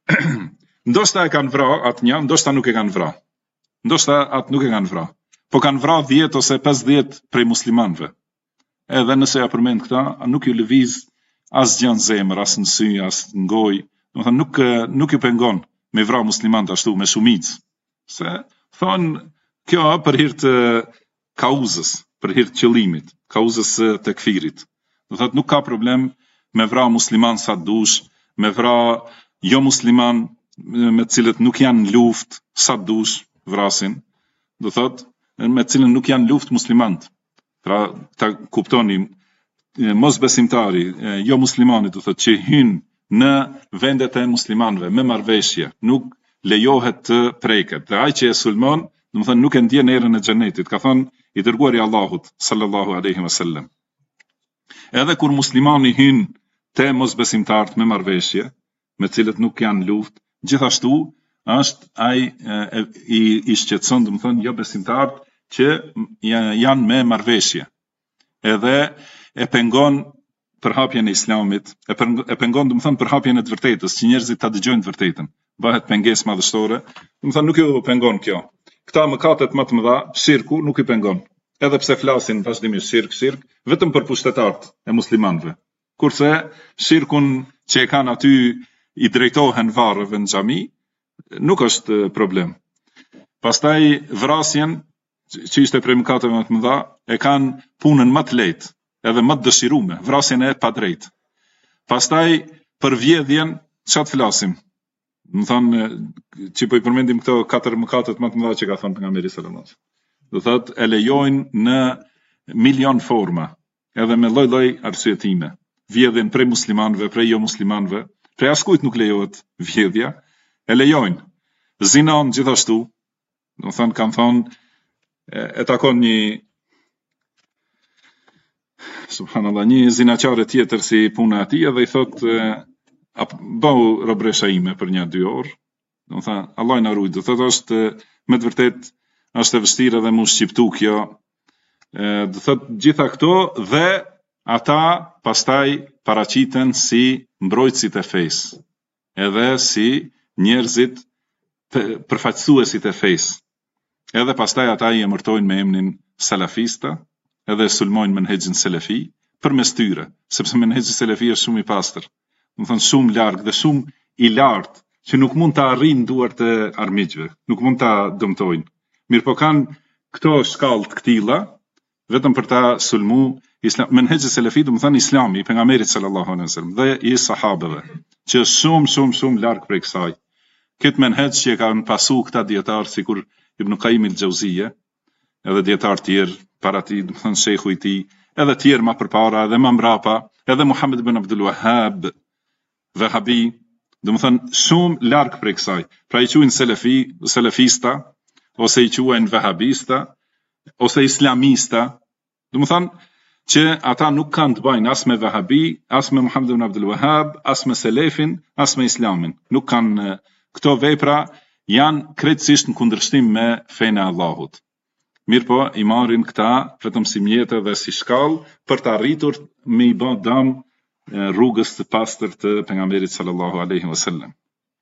Ndoshta e kanë vrarë atë një, ndoshta nuk e kanë vrarë. Ndoshta atë nuk e kanë vrarë, po kanë vrarë 10 ose 50 prej muslimanëve. Edhe nëse ja përmend këta, nuk ju lëviz asgjë në zemër, as në sy, as në gojë. Do të thonë nuk ju pengon me vrarë muslimanët ashtu me shumicë. Se thonë kjo për hir të kauzës, për hir të qëllimit, kauzës së tekfirit. Do thotë nuk ka problem me vrarë musliman sa dush, me vrarë jo musliman me të cilët nuk janë në luftë sa dush vrasin. Do thotë me të cilën nuk janë luftë muslimant. Pra ta kuptoni, mos besimtari, jo muslimani, do thotë që hyn në vendet e muslimanëve me marrëveshje, nuk lejohet të preket. Dhe ai që e sulmon, do të thonë nuk e ndjen erën e xhenetit, ka thënë i dërguari i Allahut sallallahu alaihi wasallam. Edhe kur muslimani hyn te mosbesimtarët me marrëveshje, me të cilët nuk janë luftë, gjithashtu është ai i shqetëson, do të thonë jo besimtarët që janë me marrëveshje. Edhe e pengon përhapjen e islamit, e pengon, do të thonë përhapjen e të vërtetës, që njerëzit ta dëgjojnë të vërtetën. Bëhet pengesë madhështore, do të thonë nuk ju pengon kjo. Këta mëkatet më të mëdha, shirku nuk i pengon. Edhe pse flasin vazhdimisht shirk, vetëm për pushtetarët e muslimanëve. Kurse shirkun që e kanë aty i drejtohen varreve në xhami, nuk është problem. Pastaj vrasjen, që ishte prej mëkateve më të mëdha, e kanë punën më të lehtë, edhe më të dëshiruar, vrasjen e padrejtë. Pastaj për vjedhjen, çfarë flasim? Më thonë, që po i përmendim këto 4 mëkatet më të mëdha që ka thënë pejgamberi sallallahu alajhi wasallam. Do thotë e lejojnë në milion forma, edhe me lloj-lloj arsyetime. Vjedhjen prej muslimanëve, prej jo muslimanëve, prej askujt nuk lejohet vjedhja, e lejojnë. Zinon gjithashtu, do thonë kanë thonë e takon subhanallahu, një zinaqare tjetër si puna e tij dhe i thotë bëu robresha ime për 1-2 orë. Do të thonë Allah na ruaj, do thotë është me të vërtet është e vështirë edhe më shqiptu kjo. Do thotë gjitha këto dhe ata pastaj paraqiten si mbrojtësit e fesë, edhe si njerëzit përfaqësuesit e fesë. Edhe pastaj ata i emërtojnë me emrin salafista, edhe sulmojnë menhexhin selefi përmes tyre, sepse menhexhi selefi është shumë i pastër. Do të thonë shumë larg dhe shumë i lartë, që nuk mund ta arrijnë duart e armiqve, nuk mund ta dëmtojnë. Mirë po kanë këto shkallë të këtilla vetëm për ta sulmu islam. Menhexhi selefi do të thonë Islami i pejgamberit sallallahu alaihi wasallam dhe i sahabeve, që është shumë larg prej kësaj. Këtë menhexh që kanë pasu këta dietar sikur Ibn Qayyim al-Jauziyja, edhe dietar tjerë para tij, do të thonë shehu i tij, edhe tjerë më përpara, edhe më mbrapa, edhe Muhammed ibn Abdul Wahhab, Wahabi, do të thonë shumë larg prej kësaj. Pra i quajnë selefista, ose i quajnë wahabista, ose islamista. Do të thonë që ata nuk kanë të bëjnë as me Wahabi, as me Muhammed ibn Abdul Wahhab, as me selefin, as me islamin. Nuk kanë këto vepra, janë krejtësisht në kundërshtim me fenë e Allahut. Mirë po, i marrin këta vetëm si mjete dhe si shkallë për të arritur me i bë dëm rrugës të pastër të pejgamberit sallallahu alaihi wasallam.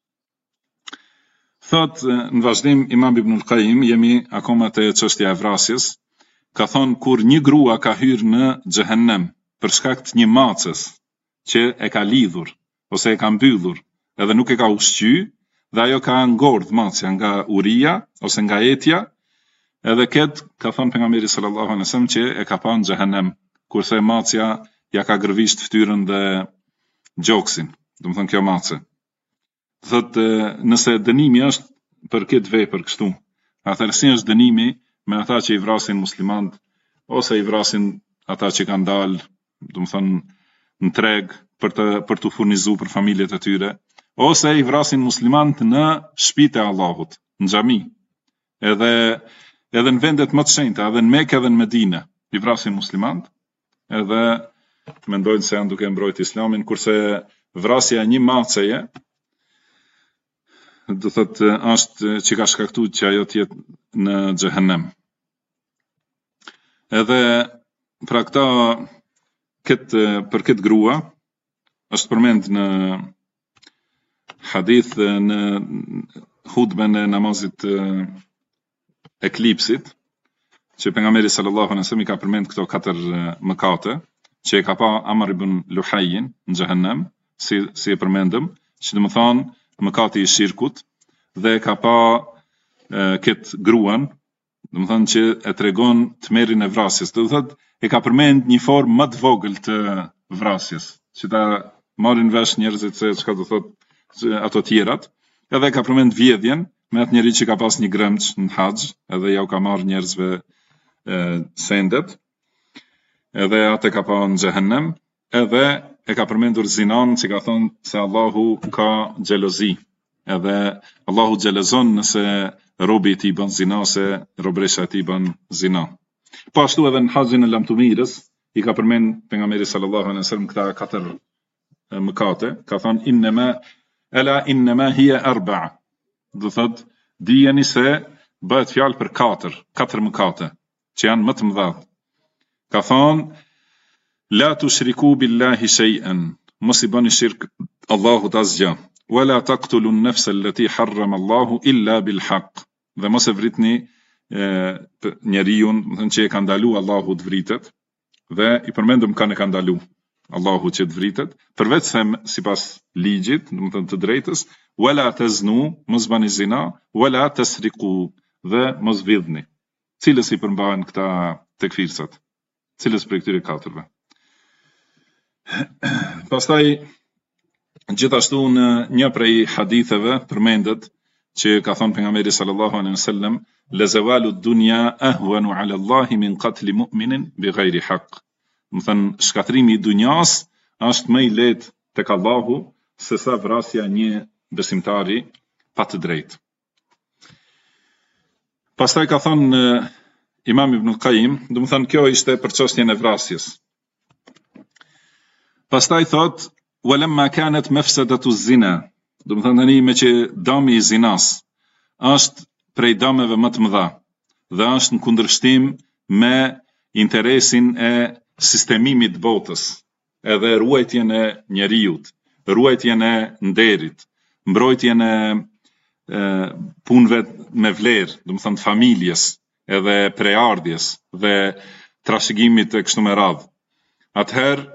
Thot në vazhdim Imam Ibn al-Qayyim, jemi akoma te çështja e vrasjes, ka thonë kur një grua ka hyrë në xhehenem për shkak të një macës që e ka lidhur ose e ka mbyllur, edhe nuk e ka ushqy, dhe ajo ka ngordh macja nga uria ose nga etja, edhe këtë ka thonë pejgamberi sallallahu alaihi wasallam që e ka pa në xhehenem, kurse macja ja ka gërvisht fytyrën dhe gjoksin, do të thonë kjo mace. Thotë nëse dënimi është për këtë vepër kështu, atëherë si është dënimi me ata që i vrasin muslimanët ose i vrasin ata që kanë dalë, do të thonë në treg për të furnizuar për familjet e tyre, ose i vrasin muslimant në shtëpitë e Allahut, në xhami. Edhe në vendet më të shenjta, edhe në Mekë edhe në Medinë, i vrasin muslimant, edhe mendojnë se janë duke mbrojtë Islamin, kurse vrasja e një maceje, do thotë është që ka shkaktuar që ajo të jetë në xhehenem. Edhe pra këta për këtë grua është përmend në hadith në hutben e namazit eklipsit, që pejgamberi sallallahu alaihi wasallam i ka përmend këto 4 mëkate, që e ka pa Amr ibn Luhajin në xhehenem, si e përmendëm, që do të thonë mëkati i shirkut, dhe ka pa këtë gruan, do të thonë që e tregon tmerrin e vrasjes. Do të thotë e ka përmend një formë më të vogël të vrasjes, që ta marrin vesh njerëzit se çka do thotë ato tjerat. Edhe ka përmend vjedhjen me atë njerëz që ka pas një grëmç në haxh, edhe ja u ka marrë njerëzve sendet. Edhe atë ka pa në xhehenem, edhe e ka përmendur zinan, që ka thonë se Allahu ka xhelozi. Edhe Allahu xhelozon nëse robi i tij bën zina, se robresha e tij bën zina. Po ashtu edhe në haxhin e lamtumirës i ka përmend pejgamberi sallallahu alaihi wasallam këta 4 mëkate, ka thonë innema hiya 4. Do thotë dijeni se bëhet fjalë për 4 mëkate, që janë më të mëdha. Ka thonë la tushriku billahi shay'an, mos i bëni shirk Allahut asgjë. Wala taqtulu an-nafsa allati harrama Allahu illa bil haqq. Dhe mos e vritni njeriu, do të thonë që e ka ndalu Allahu të vritet, dhe i përmendëm kanë e ka ndalu Allahu që të vritet, përveç se sipas ligjit, do të thonë të drejtës, wala taznu, mos bani zina, wala tasriqu, dhe mos vidhni. Cilës i përmbahen këta tekfirsat? Cilës për këtyre 4-ve? Pastaj gjithashtu në një prej haditheve përmendet që ka thonë pejgamberi sallallahu alaihi wasallam la zawalu dunya ahwanu ala Allah min qatl mu'minin bighayri haqq. Do thënë shkatrimi i dunjas është më i lehtë tek Allahu se sa vrasja një besimtari pa të drejtë. Pastaj ka thonë Imam Ibn Qayyim, do të thënë kjo ishte për çështjen e vrasjes. Pastaj thot walamma kanat mafsadatu zina, do të thënë tani me që dëmi i zinas është prej dëmeve më të mëdha dhe është në kundërshtim me interesin e sistemimit të botës, edhe ruajtjen e njeriut, ruajtjen e nderit, mbrojtjen e punëve me vlerë, do të thënë familjes, edhe preardhjes dhe trashëgimit e kështu me radhë. Atëherë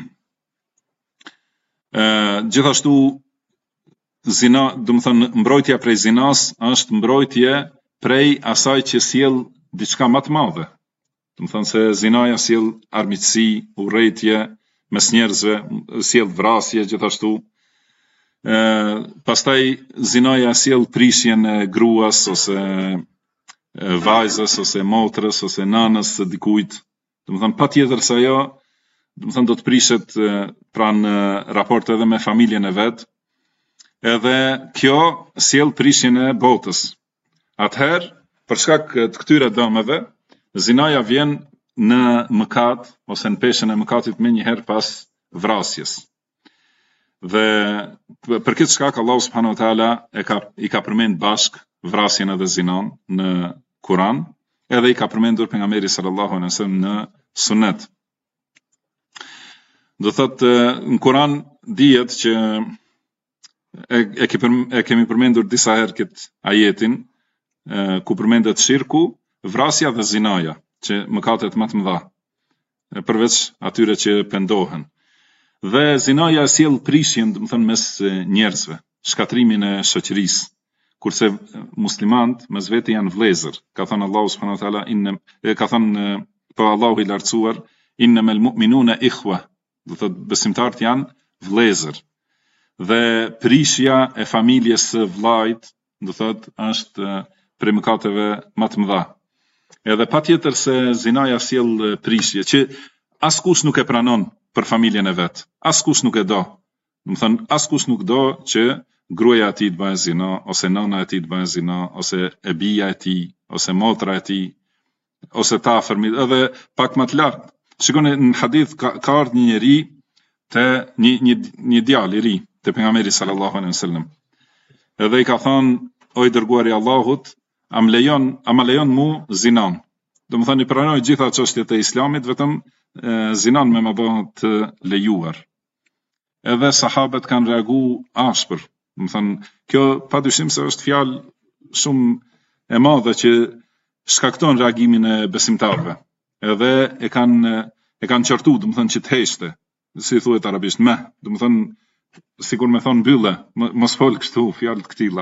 gjithashtu zina, do të thënë mbrojtja prej zinas është mbrojtje prej asaj që sjell diçka më të madhe. Do të thënë se zinaja sjell armiqësi, urrëtie mes njerëzve, sjell vrasje gjithashtu. Pastaj zinaja sjell prishjen e gruas ose vajzës ose motrës ose nanës së dikujt. Do të thënë patjetër se ajo, do të thënë do të prishet pranë raport edhe me familjen e vet. Edhe kjo sjell prishjen e botës. Atëherë, për shkak të këtyre dëmeve, zinaja vjen në mëkat ose në peshën e mëkatit më njëherë pas vrasjes. Dhe për këtë shkak Allahu subhanahu wa taala i ka përmend bashk vrasjen edhe zinan në Kur'an, edhe i ka përmendur pejgamberi sallallahu alaihi wasallam në Sunet. Do thotë në Kur'an dihet që e kemi përmendur disa herë këtë ajetin ku përmendet shirku, vrasja dhe zinaja, që mëkatet më të mëdha, përveç atyre që pendohen. Dhe zinaja sjell prishjen, do të thënë mes njerëzve, shkatrimin e shoqërisë, kurse muslimanët mes vete janë vëllezër. Ka thënë Allahu subhanahu wa taala ka thënë po Allahu i lartësuar innamal mu'minuna ikhwa, do thotë besimtarët janë vëllezër. Dhe prishja e familjes së vllajt, do thotë është prej mëkateve më të mëdha. Edhe patjetër se zinaja sjell prishje që askush nuk e pranon për familjen e vet. Askush nuk e do. Do të thënë askush nuk do që gruaja e tij të bëjë zina, ose nëna e tij të bëjë zina, ose e bija e tij, ose motra e tij, ose ta afërmit, edhe pak më të lartë. Shikoni në hadith ka ardhur një njeri te një djalë i ri te pejgamberi sallallahu alaihi wasallam. Edhe i ka thënë, o i dërguari i Allahut, a më lejon mu zinan. Do të thënë i pranoj gjitha çështjet e Islamit, vetëm zinan më bëhet të lejuar. Edhe sahabët kanë reaguar ashpër. Do të thënë kjo padyshim se është fjalë shumë e madhe që shkakton reagimin e besimtarëve. Edhe e kanë qortu, do të thënë që të heshte, si thuhet arabisht, do të thënë sikur me thon mbylle, mos fol kështu fjalë të këtilla.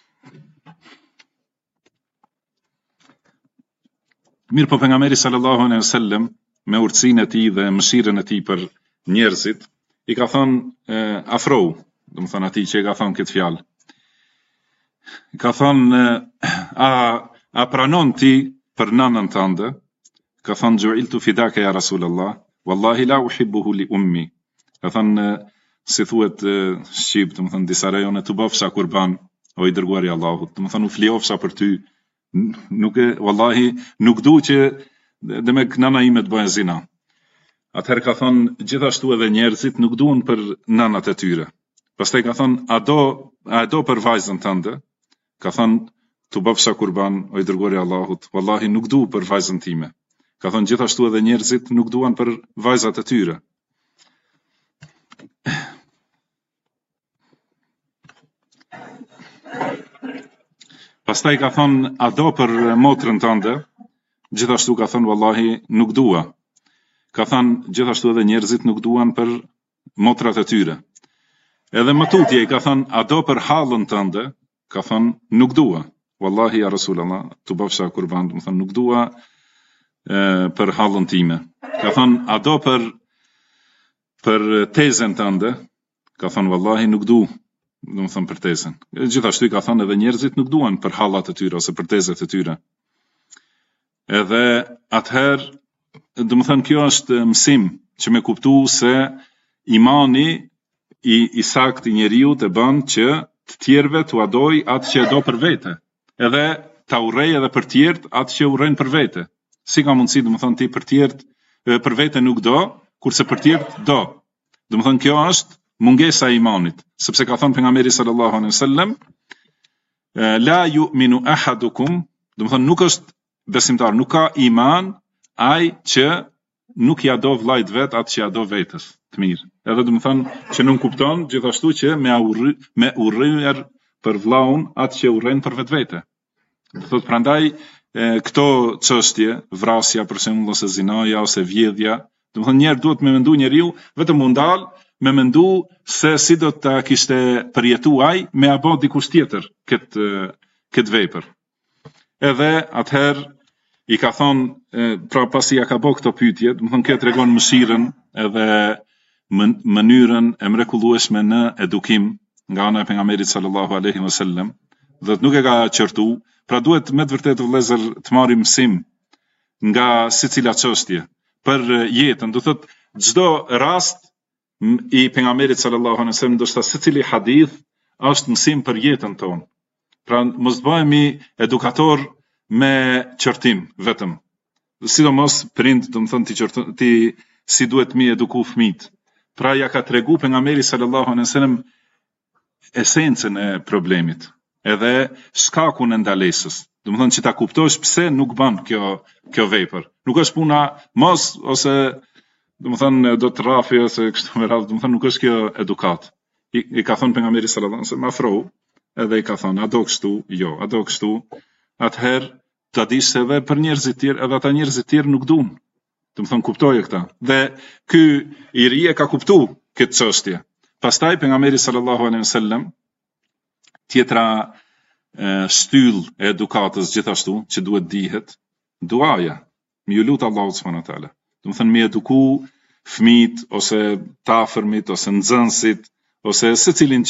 Mirë po pejgamberi sallallahu alaihi wasallam me urtësinë e tij dhe mëshirën e tij për njerëzit i ka thënë afro, do të thënë atij që i ka thënë këtë fjalë. I ka thënë a pranon ti për nanën tënde? Ka thënë ju'iltu fidaka ya Rasulullah, wallahi la uhibbuhu li ummi. Ka thënë si thuhet shqip, do të thënë disa rajone të bëfsha kurban, o i dërguari i Allahut, do të thënë u fliofsha për ty, wallahi nuk du që demek nana ime të bëjë zina. Atëherë ka thënë gjithashtu edhe njerëzit nuk duan për nanat e tyre. Pastaj ka thënë a do për vajzën tënde? Ka thënë tu bëfsha kurban, o i dërguari i Allahut, wallahi nuk du për vajzën time. Ka thënë gjithashtu edhe njerëzit nuk duan për vajzat e tyre. Pastaj ka thënë a do për motrën tënde? Gjithashtu ka thënë wallahi nuk dua. Ka thënë gjithashtu edhe njerëzit nuk duan për motrat e tyre. Edhe më tutje ka thënë a do për hallën tënde? Ka thënë nuk dua. Wallahi ya Rasulullah, tu bëfsha kurban, do të thënë nuk dua për hallën time. Ka thënë a do për tezën tënde? Ka thënë wallahi nuk du. Do të thënë për tezën. Gjithashtu i ka thënë edhe njerëzit nuk duan për hallat e tyre ose për tezet e tyre. Edhe atëherë, do të thënë kjo është mësim që me kuptu se imani i sakt i njeriu të bën që të tjerëve t'u adoj atë që e do për vete. Edhe ta urrej edhe për tjerët atë që urrejnë për vete. Si ka mundësi, do të thënë ti për tjerët për vete nuk do, kurse për tjerët do. Do të thënë kjo është mungesa e imanit, sepse ka thënë pejgamberi sallallahu alaihi wasallam, la yu'minu ahadukum, do të thënë nuk është besimtar, nuk ka iman ai që nuk ja do vllajt vet atë që ja do vetes të mirë. Edhe do të thënë që nuk kupton gjithashtu që me urryer për vllaun atë që urren për vetvete. Do thotë prandaj këto çështje, vrasja për shembull ose zinaja ose vjedhja, do të thënë njerë duhet me mendu njeriu vetëm u ndal me mendu se si do ta kishte përjetuar me apo dikush tjetër këtë vepër. Edhe atëherë i ka thonë, pra pasi ja ka bë këto pyetje, do të thonë kjo tregon mëshirën edhe mënyrën e mrekullueshme në edukim nga ana e pejgamberit sallallahu alaihi wasallam, dhe nuk e ka qortu, pra duhet me të vërtetë vëllezër të marrim mësim nga secila çështje për jetën, do thotë çdo rast i pejgamberit sallallahu alaihi wasallam, ndoshta secili hadith është mësim për jetën tonë. Pra mos bëhemi edukator me qortim vetëm. Sidomos prind, do të thonë ti si duhet mi eduku fëmijët. Pra ja ka tregu pejgamberi sallallahu alaihi wasallam esencën e problemit, edhe shkakun e ndalesës. Do të thonë që ta kuptosh pse nuk bën kjo vepër. Nuk është puna mos ose do të thonë do të rrafi ose kështu me radhë, do të thonë nuk është kjo edukat. I ka thonë pejgamberi sallallahu alaihi wasallam afro, edhe i ka thonë a do kështu, jo, a do kështu. Atëherë ta dish se edhe për njerëzit tjerë, edhe ata njerëzit tjerë nuk duan. Do të thonë kuptoje këta. Dhe ky i ri e ka kuptuar këtë çështje. Pastaj pejgamberi sallallahu alaihi wasallam tjetra shtyll e edukatës gjithashtu që duhet dihet, duaja, me ju lut Allahu subhanahu wa taala. Do të thënë me eduku fëmijët ose të afërmit ose nxënësit ose secilin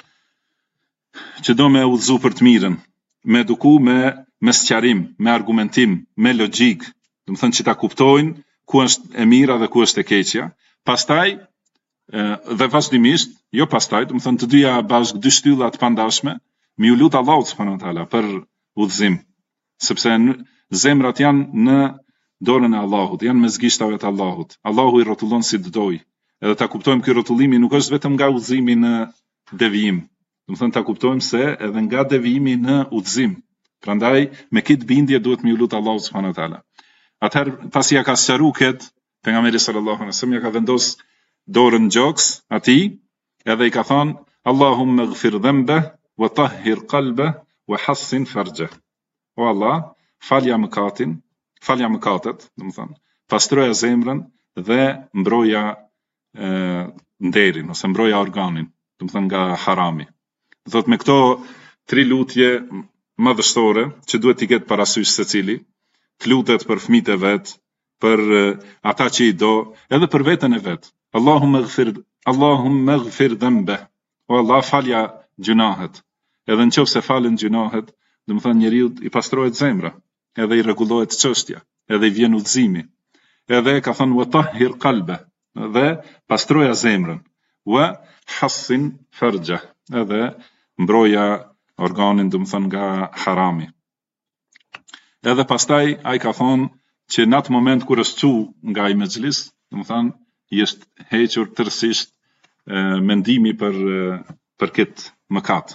që do me udhëzu për të mirën, me eduku me sqarim, me argumentim, me logjik, do të thënë që ta kuptojnë ku është e mira dhe ku është e keqja. Pastaj Dhe vazhdimisht, jo pastaj, do të thënë të dyja bashkë dy shtylla të pandashme, mi u lut Allahut subhanahu wa taala për udhëzim, sepse zemrat janë në dorën e Allahut, janë mes gishtave të Allahut. Allahu i rrotullon si doj. Edhe ta kuptojmë ky rrotullimi nuk është vetëm nga udhëzimi në devijim. Do të thënë ta kuptojmë se edhe nga devijimi në udhëzim. Prandaj me këtë bindje duhet mi u lut Allahut subhanahu wa taala. Atëherë pasi ja ka sqaruar kët pejgamberi sallallahu alaihi wasallam, ja ka vendos dorën gjoks atij, edhe i ka thënë Allahumma ighfir dhanbah wa tahhir qalbah wa hassin farjah. O Allah, falja mëkatet, do të thënë, pastroja zemrën dhe mbroja nderin ose mbroja organin, do të thënë nga harami. Do thotë me këto tri lutje madhështore që duhet t'i ketë parasysh secili, të lutet për fëmijët e vet, për ata që i do, edhe për veten e vet. Allahumma ighfir dhanbah. O Allah, falja gjunahet. Edhe nëse falen gjunahet, do të thënë njeriu i pastrohet zemra, edhe i rregullohet çështja, edhe i vjen udhëzimi. Edhe ka thënë wa tahhir qalbah, dhe pastroja zemrën. Wa hassin farjah, edhe mbroja organin, do të thënë nga harami. Edhe pastaj ai ka thonë që në atë moment kur është çu nga ai mexhlis, do të thënë i është hequr tërësisht mendimi për këtë mëkat.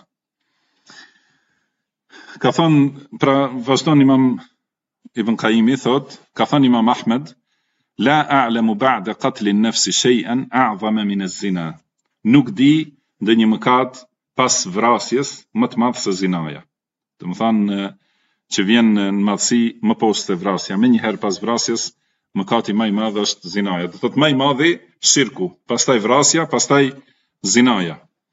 Ka thënë, pra vazhdon Imam Ibn Qayyimi thot, ka thënë Imam Ahmed, la a'lamu ba'da qatli an-nafsi shay'an a'zama min az-zina. Nuk di ndonjë mëkat pas vrasjes më të madh se zinaja. Do të thënë që vjen në madhësi më poshtë se vrasja. Menjëherë pas vrasjes mëkati më i madh është zinaja. Do thotë më i madhi shirku, pastaj vrasja, pastaj zinaja.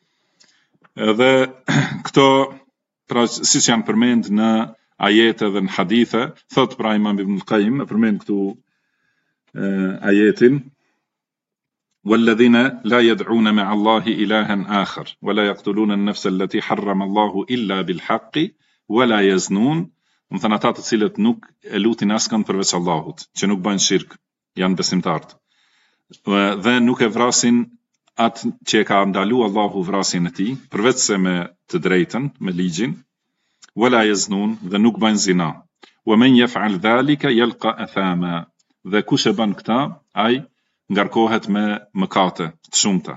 Edhe këto, pra siç janë përmend në ajete dhe në hadithe, thot pra Imam Ibn Qayyim, e përmend këtu ajetin والذين لا يدعون مع الله إلها آخر ولا يقتلون النفس التي حرم الله إلا بالحق ولا يزنون. Më thënë ata të cilët nuk e lutin askën përveç Allahut, që nuk bëjnë shirk, janë besimtarët. Dhe nuk e vrasin atë që e ka ndalu Allahu vrasjen e tij, përveç se me të drejtën, me ligjin, wala yaznun, dhe nuk bëjnë zina. Wa man yaf'al dhalika yalqa athama. Dhe kush e bën këtë, ai ngarkohet me mëkate të shumta.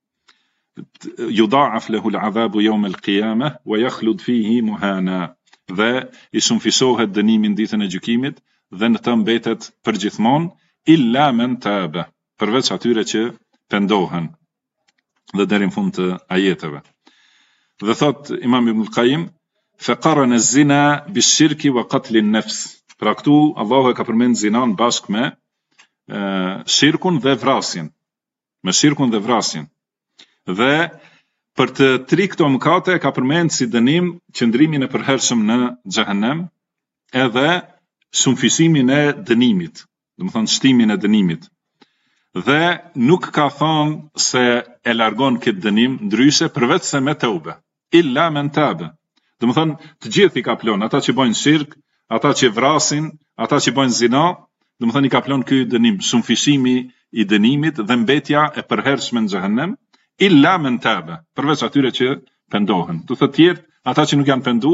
Yudha'af lahu al'adhabu yawm al-qiyamah wa yakhlud fihi muhana. Dhe i shumëfisohet dënimi në ditën e gjykimit dhe në të mbetet përgjithmonë illa men taba, përveç atyre që pendohen. Dhe deri në fund të ajeteve. Dhe thot Imam Ibn Qayyim, faqarana az-zina bish-shirki wa qatl an-nafs. Pra këtu Allahu e ka përmend zinan bashkë me shirkun dhe vrasjen. Me shirkun dhe vrasjen. Dhe për të tri këto mëkate ka përmend si dënim qëndrimin e përhershëm në xhehenem, edhe shumëfisimin e dënimit, do të thënë shtimin e dënimit. Dhe nuk ka thënë se e largon këtë dënim ndryshe përveç se me tauba, illa men taba. Do të thënë të gjithë i ka plon, ata që bëjnë shirk, ata që vrasin, ata që bëjnë zina, do të thënë i ka plon ky dënim, shumëfisimi i dënimit dhe mbetja e përhershme në xhehenem. Illa men taba, përveç atyre që pendohen. Do të tjerë, ata që nuk janë pendu,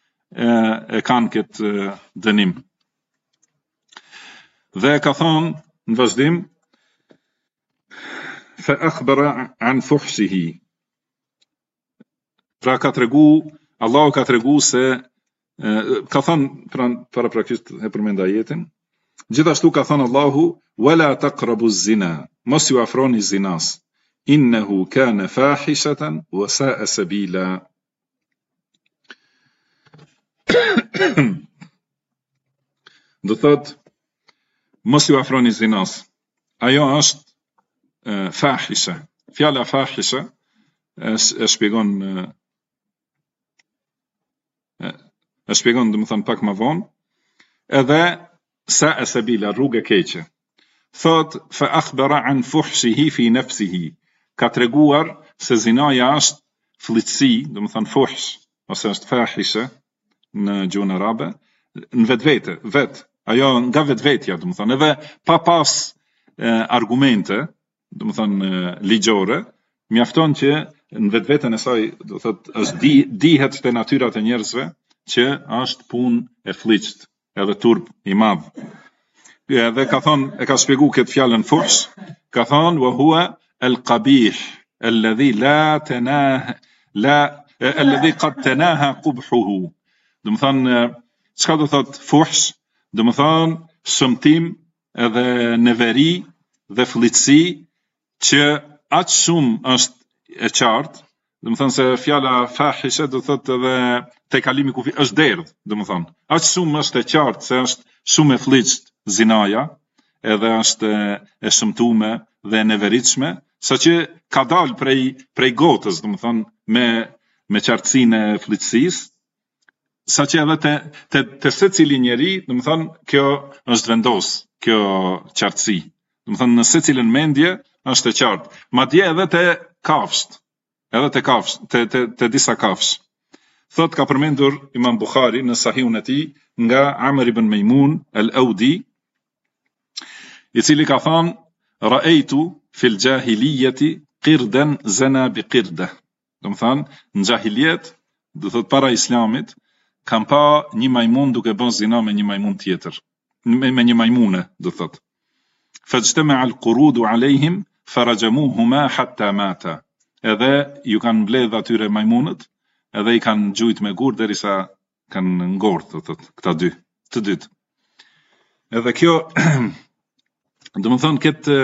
e kanë këtë dënim. Dhe ka thonë në vazhdim, fa akhbara an fuhshihi. Pra ka tregu, Allahu ka tregu se, ka thonë, para praktikisht e përmend ajetin, gjithashtu ka thonë Allahu, wala taqrabu zina, mos ju afroni zinas. Innehu kana fahishatan wa sa'a sabila. Do thot mos ju afroni zinas. Ajo është fahisha. Fjala fahisha e shpjegon do të thënë pak më vonë, edhe sa'a sabila, rrugë e keqe. Thot fa akhbara an fuhshihi fi nafsihi. Ka treguar se zinaja është fllitësi, do të thënë fuhsh, ose është fahishe në gjuhën arabe, në vetë, ajo nga vetvetja, do të thënë, edhe pa pas argumente, ligjore, mjafton që në vetveten e saj, do thotë, është dihet te natyrat e njerëzve që është punë e fliqt, edhe turp i madh. Edhe ka thonë, e ka shpjeguar këtë fjalën fuhsh, ka thonë wa huwa al-qabih alladhi alladhi qad tanaha qubhuhu. Do të thonë, çka do thotë fuhsh? Do të thonë shëmtim edhe neveri dhe fllitësi që aq shumë është e qartë. Do të thonë se fjala fahishe do thotë edhe te kalimi kufi është derdh, do të thonë. Aq shumë është e qartë se është shumë e fllitshtë zinaja, edhe është e shëmtume dhe e neveritshme, saqë ka dalë prej gotës, do të thonë me qartësinë e fllitësisë, saqë edhe te secili njeri, do të thonë, kjo është vendos, kjo qartësi. Do të thonë në secilën mendje është e qartë. Madje edhe te kafsht, te disa kafsh. Thot ka përmendur Imam Bukhari në Sahihun e tij nga Amr ibn Maimun al-Audi, i cili ka thënë: "Ra'aytu fil jahiliyati qirdan zana bi qirda." Do të thonë, në jahiliet, do thot para islamit, kam pa një majmun duke bën zina me një majmun tjetër, me një majmune, do thot. Fajtama al-qurudu alayhim farajamuhuma hatta mata. Edhe ju kanë mbledh atyre majmunët, edhe i kanë gjujt me gur derisa kanë ngordh, do thot, këta dy, të dytë. Edhe kjo, do të thonë, këtë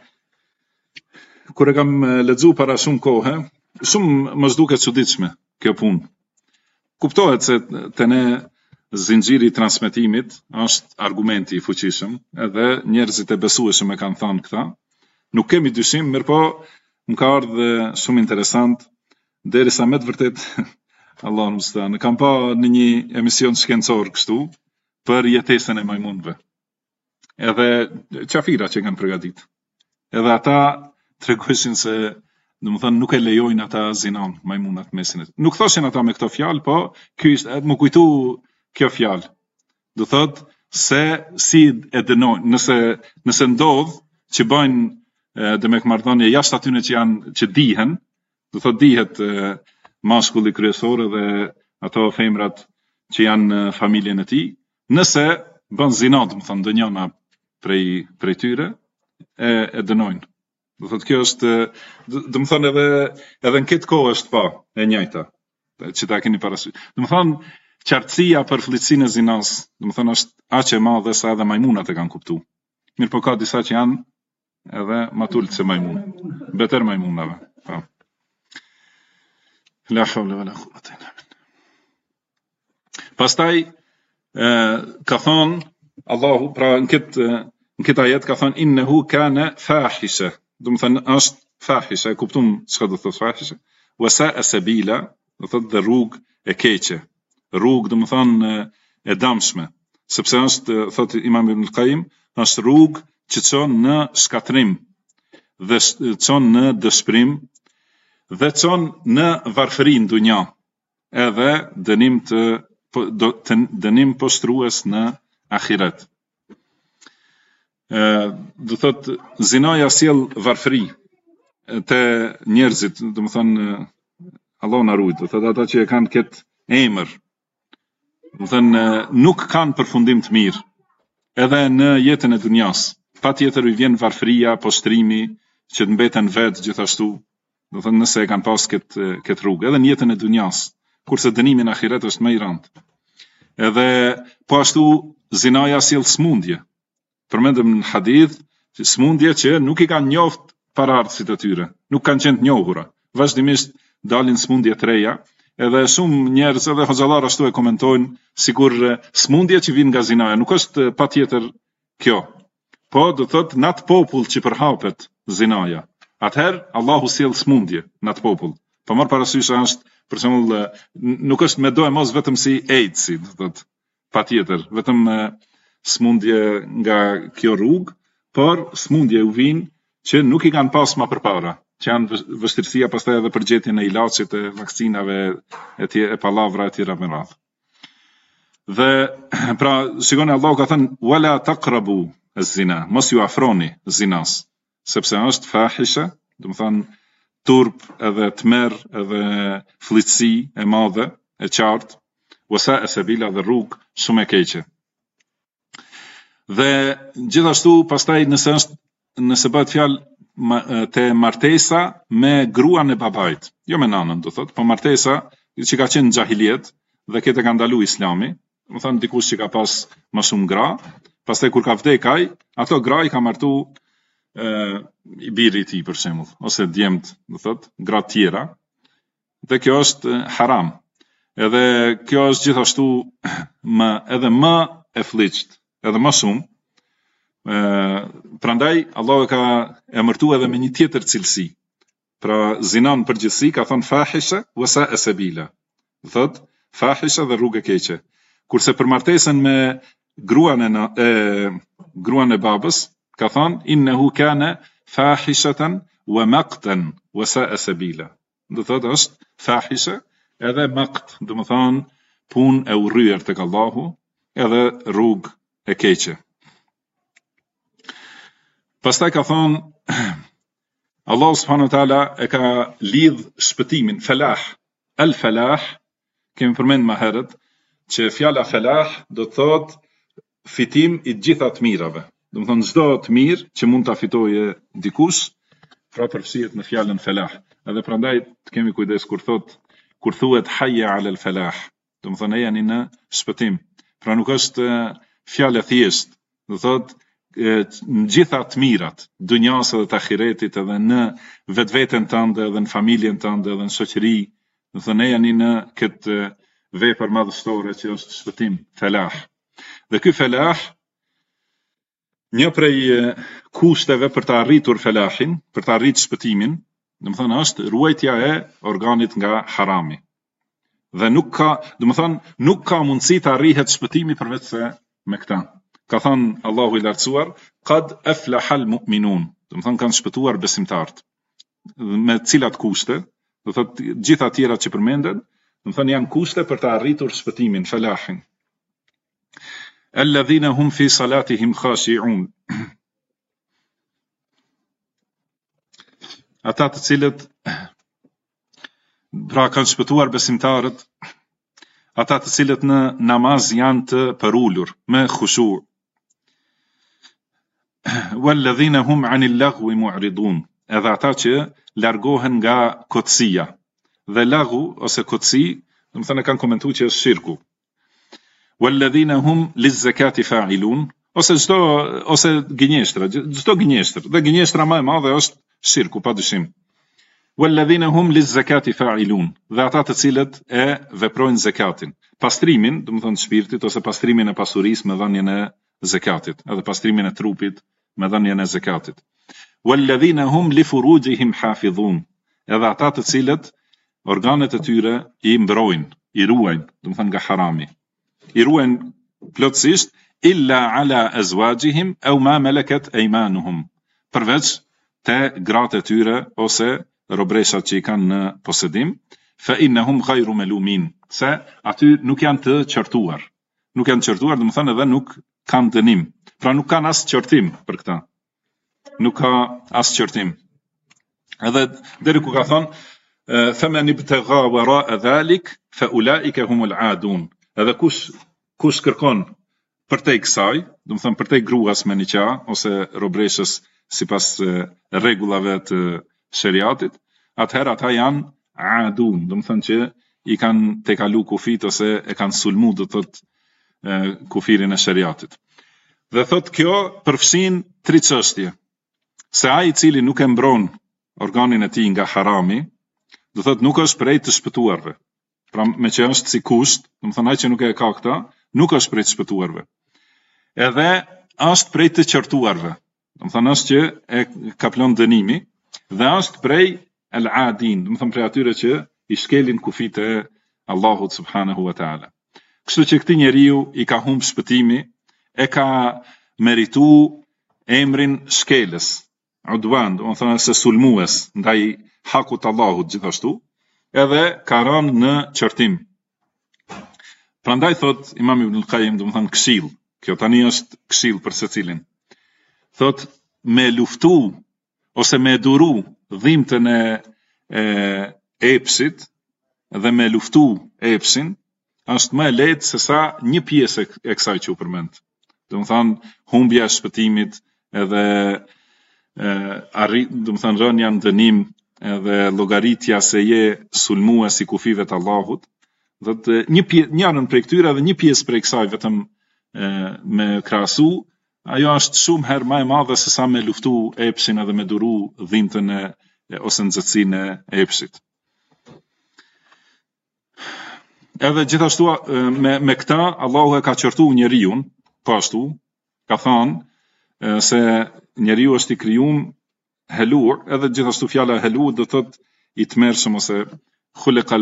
kur e kam lexuar para shumë kohë, shumë më zduket çuditshme kjo punë. Kuptohet se te ne zinxhiri i transmetimit është argumenti i fuqishëm, edhe njerëzit e besueshëm e kanë thënë këta. Nuk kemi dyshim, mirëpo më ka ardhur shumë interesant, derisa me të vërtet Allahu mustan, kam pa në një emision shkencor kështu për jetesën e majmunëve. Edhe qafira që kanë përgatit. Edhe ata tregojnë se, do të thonë, nuk e lejojnë ata zinan majmunat mesin. Nuk thoshin ata me këto fjalë, po ky më kujtu kjo fjalë. Do thotë se si e dënojnë, nëse ndodh që bëjnë marrëdhënie jashtë atyre që dihen, do thotë dihet mashkulli kryesor dhe ato femrat që janë në familjen e tij, nëse bën zina, do të thonë, ndonjëna prej tyre e dënojnë. Do thotë kjo është, do të thonë, edhe në këtë kohë është pa e njëjta, që ta keni parasysh. Do të thonë, qartësia për fllitësinë e zinas, do të thonë, është aq e madhe sa edhe majmunat e kanë kuptuar. Mirë, po ka disa që janë edhe më tullt se majmun, beter majmunave. Po. La hawla wala quwwata illa billah. Pastaj ka thonë Allahu, pra në këtë ajet ka thonë innehu kana fahisha. Do të thonë është fahisha, e kuptum çka do thotë fahisha. Wa sa'a sabila, do thotë dhe rrugë e keqe. Rrugë, do të thonë, e dëmshme, sepse është, thotë Imam Ibn al-Qayyim, është rrugë që çon në shkatrim dhe çon në dëshpërim dhe çon në varfëri në dunja, edhe dënim poshtrues në ahiret. Do thotë, zinaja sjell varfëri te njerëzit, do të thonë, Allah na ruaj, do thotë ata që e kanë këtë emër, do thonë, nuk kanë përfundim të mirë, edhe në jetën e dunjas. Patjetër i vjen varfëria, poshtrimi, që të mbeten vetë gjithashtu, do thonë, nëse e kanë pas këtë rrugë, edhe në jetën e dunjas, kurse dënimi në ahiret është më i rëndë. Edhe po ashtu zinaja sjell smundje. Përmendëm në hadith që smundje që nuk i kanë njoft paraardhësit e tyre, nuk kanë qenë të njohura. Vazhdimisht dalin smundje të reja, edhe shumë njerëz edhe hoxhallar ashtu e komentojnë sikur smundje që vijnë nga zinaja, nuk është patjetër kjo. Po do thotë në atë popull që përhapet zinaja, atëherë Allahu sjell smundje në atë popull. Po marr parasysh është, për shembull, nuk është me do e mos vetëm si AIDS-i, do thotë, patjetër, vetëm smundje nga kjo rrugë, por smundje u vijnë që nuk i kanë pas më përpara, që janë vështirësia pastaj edhe për gjetjen e ilaçit, e vaksinave, e pallavra e tjera me radhë. Dhe pra shikoni, Allahu ka thënë wala taqrabu az-zina, mos ju afroni zinas. sepse është fahisha, do të thonë turp edhe tmerr edhe fllitësi e madhe, e qartë, wasa e sabila dhe rrugë shumë e keqe. Dhe gjithashtu pastaj nëse bëhet fjalë te martesa me gruan e babait, jo me nanën, do thotë, po martesa që ka qenë në xahiliet dhe këtë ka ndalu Islami, do thonë dikush që ka pas më shumë gra, pastaj kur ka vdek ai, ato gra i ka martu i biri i tij për shembull, ose djemt, do thotë, gra tjera, dhe kjo është haram. Edhe kjo është gjithashtu edhe më e fliqt, edhe më shumë. Prandaj Allah e ka emërtu edhe me një tjetër cilësi. Pra zinan përgjithësi ka thonë fahisha wasa e sabila. Do thotë fahisha dhe rrugë e keqe. Kurse për martesën me gruan e babës ka thonë innehu kana fahishatan wa maqtan wasa e sabila. Do thotë është fahisha edhe maqt, do të thonë punë e urryer tek Allahu, edhe rrugë e keqe. Pastaj ka thonë Allah subhanahu wa taala e ka lidh shpëtimin falah. Al falah kemi përmend më herët që fjala falah do të thotë fitim i gjitha të mirave. Do të thonë çdo të mirë që mund ta fitoje dikush, pra përfshihet në fjalën falah. Edhe prandaj të kemi kujdes kur thuhet hayya ala al falah, do të thonë jeni në shpëtim. Pra nuk është fjalë thjesht, do thotë në gjitha të mirat, dunjas edhe të ahiretit, edhe në vetveten tënde, edhe në familjen tënde, edhe në shoqëri, do thonë jeni në këtë vepër madhështore që është shpëtim, falah. Dhe ky falah, një prej kushteve për të arritur falahin, për të arritur shpëtimin, do të thonë është ruajtja e organit nga harami. Dhe nuk ka mundësi të arrihet shpëtimi përveç se me këta. Ka thënë Allahu i lartësuar, qad aflahal mu'minun, do të thonë kanë shpëtuar besimtarët. Me cilat kushte, do thotë gjitha tjera që përmenden, do të thonë janë kushte për të arritur shpëtimin, falahin. Alladhina hum fi salatihim khashi'un. Ata të cilët pra kanë shpëtuar besimtarët, ata të cilët në namaz janë të përulur, me khushu'. Walladhina hum 'anil lagwi mu'ridun. Edhe ata që largohen nga kotësia. Dhe lagu ose kotësi, do të thonë kanë komentuar që është shirku. Walladhina hum liz-zakati fa'ilun, ose gënjeshtra, çdo gënjeshtër. Dhe gënjeshtra më e madhe është shirku, padyshim. Walladhina hum liz-zakati fa'ilun. Dhe ata të cilët e veprojnë zakatin. Pastrimin, do të thonë shpirtit ose pastrimin e pasurisë me dhënien e zakatit, edhe pastrimin e trupit me dhënien e zakatit. Walladhina hum li furujihim hafidhun. Edhe ata të cilët organet e tyre i mbrojnë, i ruajnë, do të thonë nga harami. I ruajnë plotësisht illa ala azwajihim aw ma malakat aymanuhum. Përveç te gratë e tyre ose robreshat që i kanë në posedim, fa innahum ghayru malumin. Se aty nuk janë të qortuar. Nuk janë të qortuar, do të thonë edhe nuk kanë dënim. Pra nuk kanë as qortim për këta. Nuk ka as qortim. Edhe deri ku ka thonë faman ibtagha wara'a dhalik fa ulaika humul aadun. Edhe kush kërkon përtej kësaj, do të thonë përtej gruas me nikah ose robreshës sipas rregullave të shariatit, atëherë ata janë aadun, do të thonë që i kanë tekalu kufit ose e kanë sulmu, do të thotë kufirin e shariatit. Dhe thotë kjo përfshin 3 çështje. Se ai i cili nuk e mbron organin e tij nga harami, do thotë nuk është prej të shpëtuarve. Pra me që është si kusht, do të thonë ai që nuk e ka këta, nuk është prej të shpëtuarve. Edhe është prej të qortuarve. Do të thonë është që e kaplon dënimi dhe është prej al-adin, do të thonë prej atyre që i shkelin kufit e Allahut subhanahu wa taala. Kështu që këtij njeriu i ka humb shpëtimi, e ka meritu emrin shkelës, udwan, do të thonë se sulmues ndaj hakut Allahut gjithashtu, edhe ka rënë në qortim. Prandaj thot Imam Ibn al-Qayyim, do të thonë këshill, kjo tani është këshill për secilin. Thot me luftu ose me duru dhimbtën e epsit dhe me luftu epsin, është më e lehtë se sa një pjesë e kësaj që u përmend. Do të thonë humbja e shpëtimit edhe do të thonë rënja në dënim edhe llogaritja se je sulmues i kufive të Allahut. Do të njërin prej këtyre dhe një pjesë prej kësaj vetëm me krahasu, ajo është shumë herë më e madhe se sa me luftu epsin edhe me duru dhimbtën ose nxehtësinë e epsit. Edhe gjithashtu me këta Allahu e ka qortu njeriu, po ashtu ka thënë se njeriu është i krijuar helur, edhe gjithashtu fjala helur do thotë i tmerrshëm ose khuliqal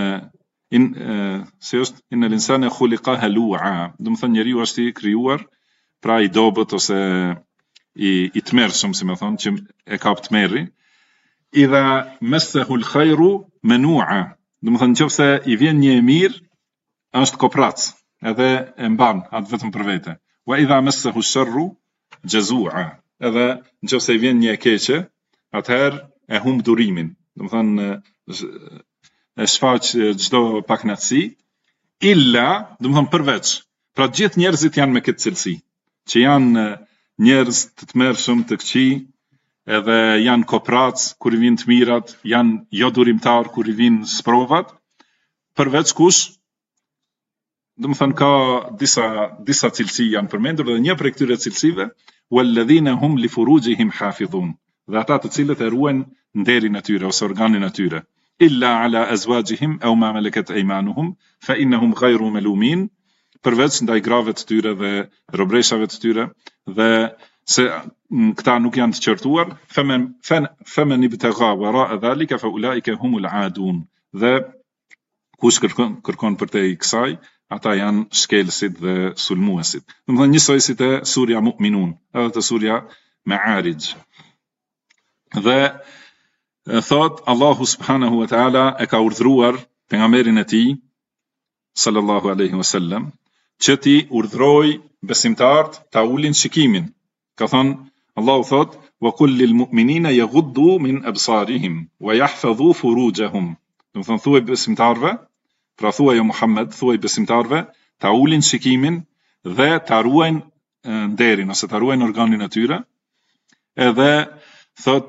innal insana khuliqa halua. Do të thonë njeriu është i krijuar pra i dobët ose i tmerrshëm, si më thonë, që e ka tmerri. Idha massahu al-khairu manua. Do të thonë nëse i vjen një e mirë, është koprac, edhe e mban atë vetëm për vete. Wa idha massahu ash-sharru jazua. Edhe nëse i vjen një e keqe, atëherë e humb durimin. Do të thonë e shfaq çdo paknatësi, illa, do të thonë përveç. Pra gjithë njerëzit janë me këtë cilësi, që janë njerëz të tmerrshëm, të këqij, edhe janë koprac kur i vijnë të mirat, janë jo durimtar kur i vijnë sprovat, përveç kush, do të thonë ka disa cilësi janë përmendur dhe një prej këtyre cilësive walladhina hum li furujihim hafidhun, dhe ata të cilët e ruajnë nderin e tyre ose organin e tyre, illa ala azwajihim aw ma malakat aymanuhum fa innahum ghayru malumin, përveç ndaj grave të tyre dhe robreshave të tyre, dhe se këta nuk janë të qortuar, faman ibtagha wara dhalika fa ulaika humul aadun, dhe kush kërkon përtej kësaj, ata janë shkelësit dhe sulmuesit. Do të thonë njësoj si te surja Mu'minun, edhe te surja Ma'arij. Dhe thot Allahu subhanahu wa ta'ala e ka urdhëruar pejgamberin e tij sallallahu alaihi wasallam që ti urdhroj besimtarët ta ulin shikimin. Ka thënë Allahu thot wa qul lil mu'minina yaghuddu min absarihim wa yahfazu furujahum. Do të thonë thuaj besimtarëve, pra thuaj o Muhammed, thuaj besimtarëve ta ulin shikimin dhe ta ruajnë nderin ose ta ruajnë organin e tyre. Edhe thot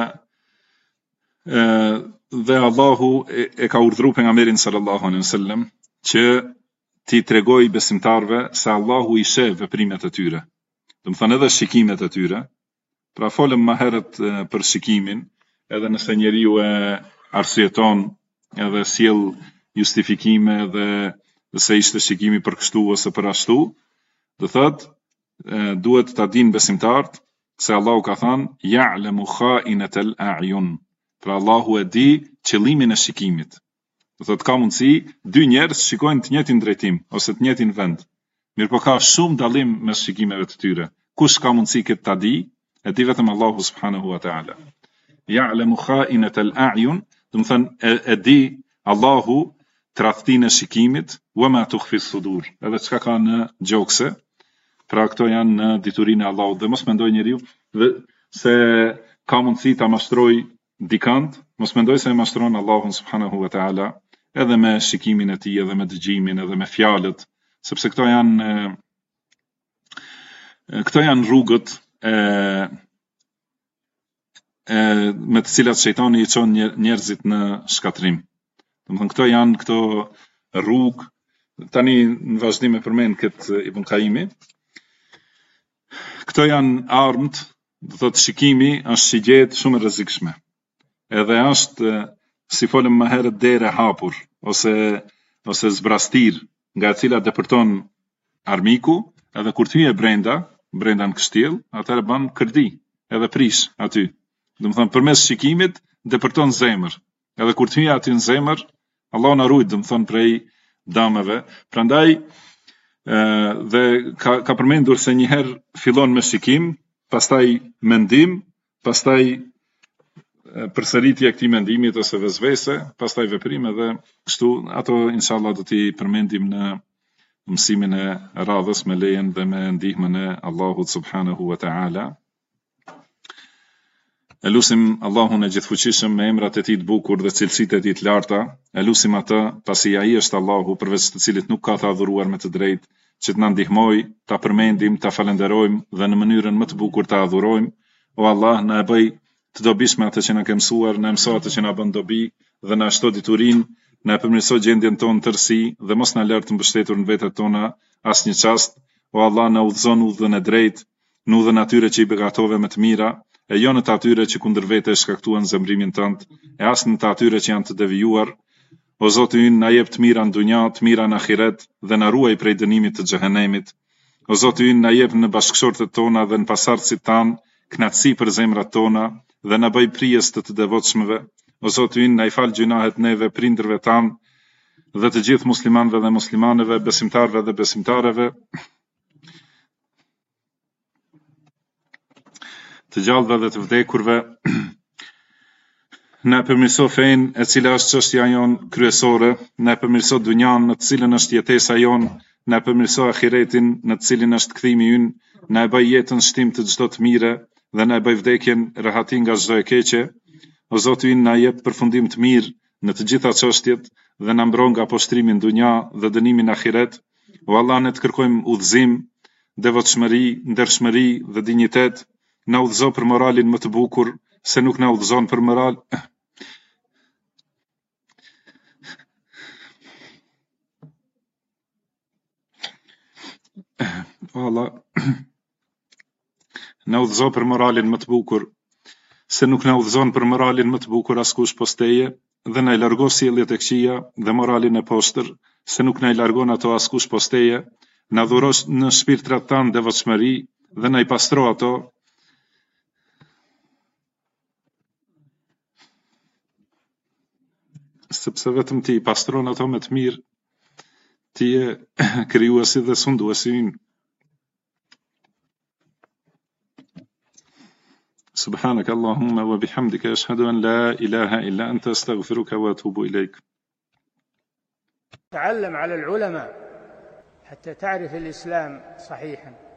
dhe Allahu e ka urdhëruar pejgamberin sallallahu alaihi wasallam që ti tregoj besimtarëve se Allahu i sheh veprimet e tyre. Do të thonë edhe shikimet e tyre. Pra folëm më herët për shikimin, edhe nëse njeriu e arsyeton edhe sjell justifikime dhe se ishte shikimi për kështu ose për ashtu, do thotë duhet ta dinë besimtarët se Allahu ka thënë ya'lamu kha'inatal a'yun. Pra Allahu e di qëllimin e shikimit. Do thotë ka mundësi dy njerëz shikojnë të njëjtin drejtim ose të njëjtin vend. Mirë po ka shumë dallim mes shikimeve të tyre. Kush ka mundësi këtë ta di? E di vetëm Allahu subhanahu wa ta'ala. Ya'lamu kha'inatal a'yun, do të thonë e di Allahu tradhtinë e shikimit, wa ma tukhfi as-sudur. Edhe çka ka në gjokse. Pra këto janë në diturinë e Allahut dhe mos mendoj njeriu se ka mundësi ta mashtroj dikant, mos mendoj se e mashtron Allahun subhanahu wa ta'ala edhe me shikimin e tij, edhe me dëgjimin, edhe me fjalët, sepse këto janë rrugët me të cilat shejtani i çon njerëzit në shkatrim. Domethënë këto janë rrugë, tani në vazhdim e përmend këtë Ibn Qayyimi. Këto janë armët, do thotë shikimi është shigjet shumë e rrezikshme. Edhe është, si folëm më herët, derë e hapur ose zbrastir nga e cila depërton armiku, edhe kur ty e brenda në kështjell, atëherë bën kërdi, edhe prish aty. Domethënë përmes shikimit depërton zemër. Edhe kur ty aty në zemër, Allah na ruaj, domethënë prej dëmeve. Prandaj dhe ka përmendur se një herë fillon me shikim, pastaj mendim, pastaj përsëritje e këtij mendimit ose vezvese, pastaj veprim, edhe kështu ato inshallah do t'i përmendim në mësimin e radhës me lejen dhe me ndihmën e Allahut subhanahu wa ta'ala. E lusim Allahun e gjithfuqishëm me emrat e tij të bukur dhe cilësitë e tij të larta. E lusim atë, pasi ai është Allahu, përveç të cilit nuk ka të adhuruar me të drejtë, që të na ndihmojë, ta përmendim, ta falenderojmë dhe në mënyrën më të bukur ta adhurojmë. O Allah, na e bëj të dobishme atë që na ke mësuar, na mëso atë që na bën dobi dhe na shto diturinë, na përmirëso gjendjen tonë tërësi dhe mos na lër të mbështetur në vetët tona asnjë çast. O Allah, na udhëzon udhën e drejtë, në udhën atyre që i begatove me të mira, e jo në të atyre që kundër vete shkaktuan zemrimin tënd, e as në të atyre që janë të devijuar. O Zoti ynë, na jep të mira në dunja, të mira në ahiret dhe na ruaj prej dënimit të xhehenemit. O Zoti ynë, na jep në bashkëshortet tona dhe në pasardhësit tan kënaqësi për zemrat tona dhe na bëj prijes të devotshmëve. O Zoti ynë, na i fal gjunahet neve, prindërve tan dhe të gjithë muslimanëve dhe muslimaneve, besimtarëve dhe besimtareve, të gjallëve dhe të vdekurve. Na përmirëso fenë e cila është çështja jon kryesore, na përmirëso dunjan në të cilën është jetesa jon, na përmirëso ahiretin në të cilin është kthimi ynë, na e bëj jetën shtim të çdo të mire dhe na e bëj vdekjen rehatin nga çdo e keqe. O Zoti ynë, na jep përfundim të mirë në të gjitha çështjet dhe na mbron nga poshtrimi në dunja dhe dënimi në ahiret. O Allah, ne të kërkojmë udhëzim, devotshmëri, ndershmëri dhe dinjitet. Na udhëzo për moralin më të bukur, se nuk na udhëzon për moral. O Allah, na udhëzo për moralin më të bukur, se nuk na udhëzon për moralin më të bukur askush posteje, dhe na i largo sjelljet e këqija dhe moralin e poshtër, se nuk na i largon ato askush posteje. Na dhurosh në shpirtrat tanë devotshmëri dhe na i pastro ato. Sepse vetëm ti pastron ato me të mirë, ti je krijuesi dhe sunduesi ynë. سبحانك اللهم وبحمدك أشهد أن لا إله إلا أنت أستغفرك وأتوب إليك. تعلم على العلماء حتى تعرف الإسلام صحيحا.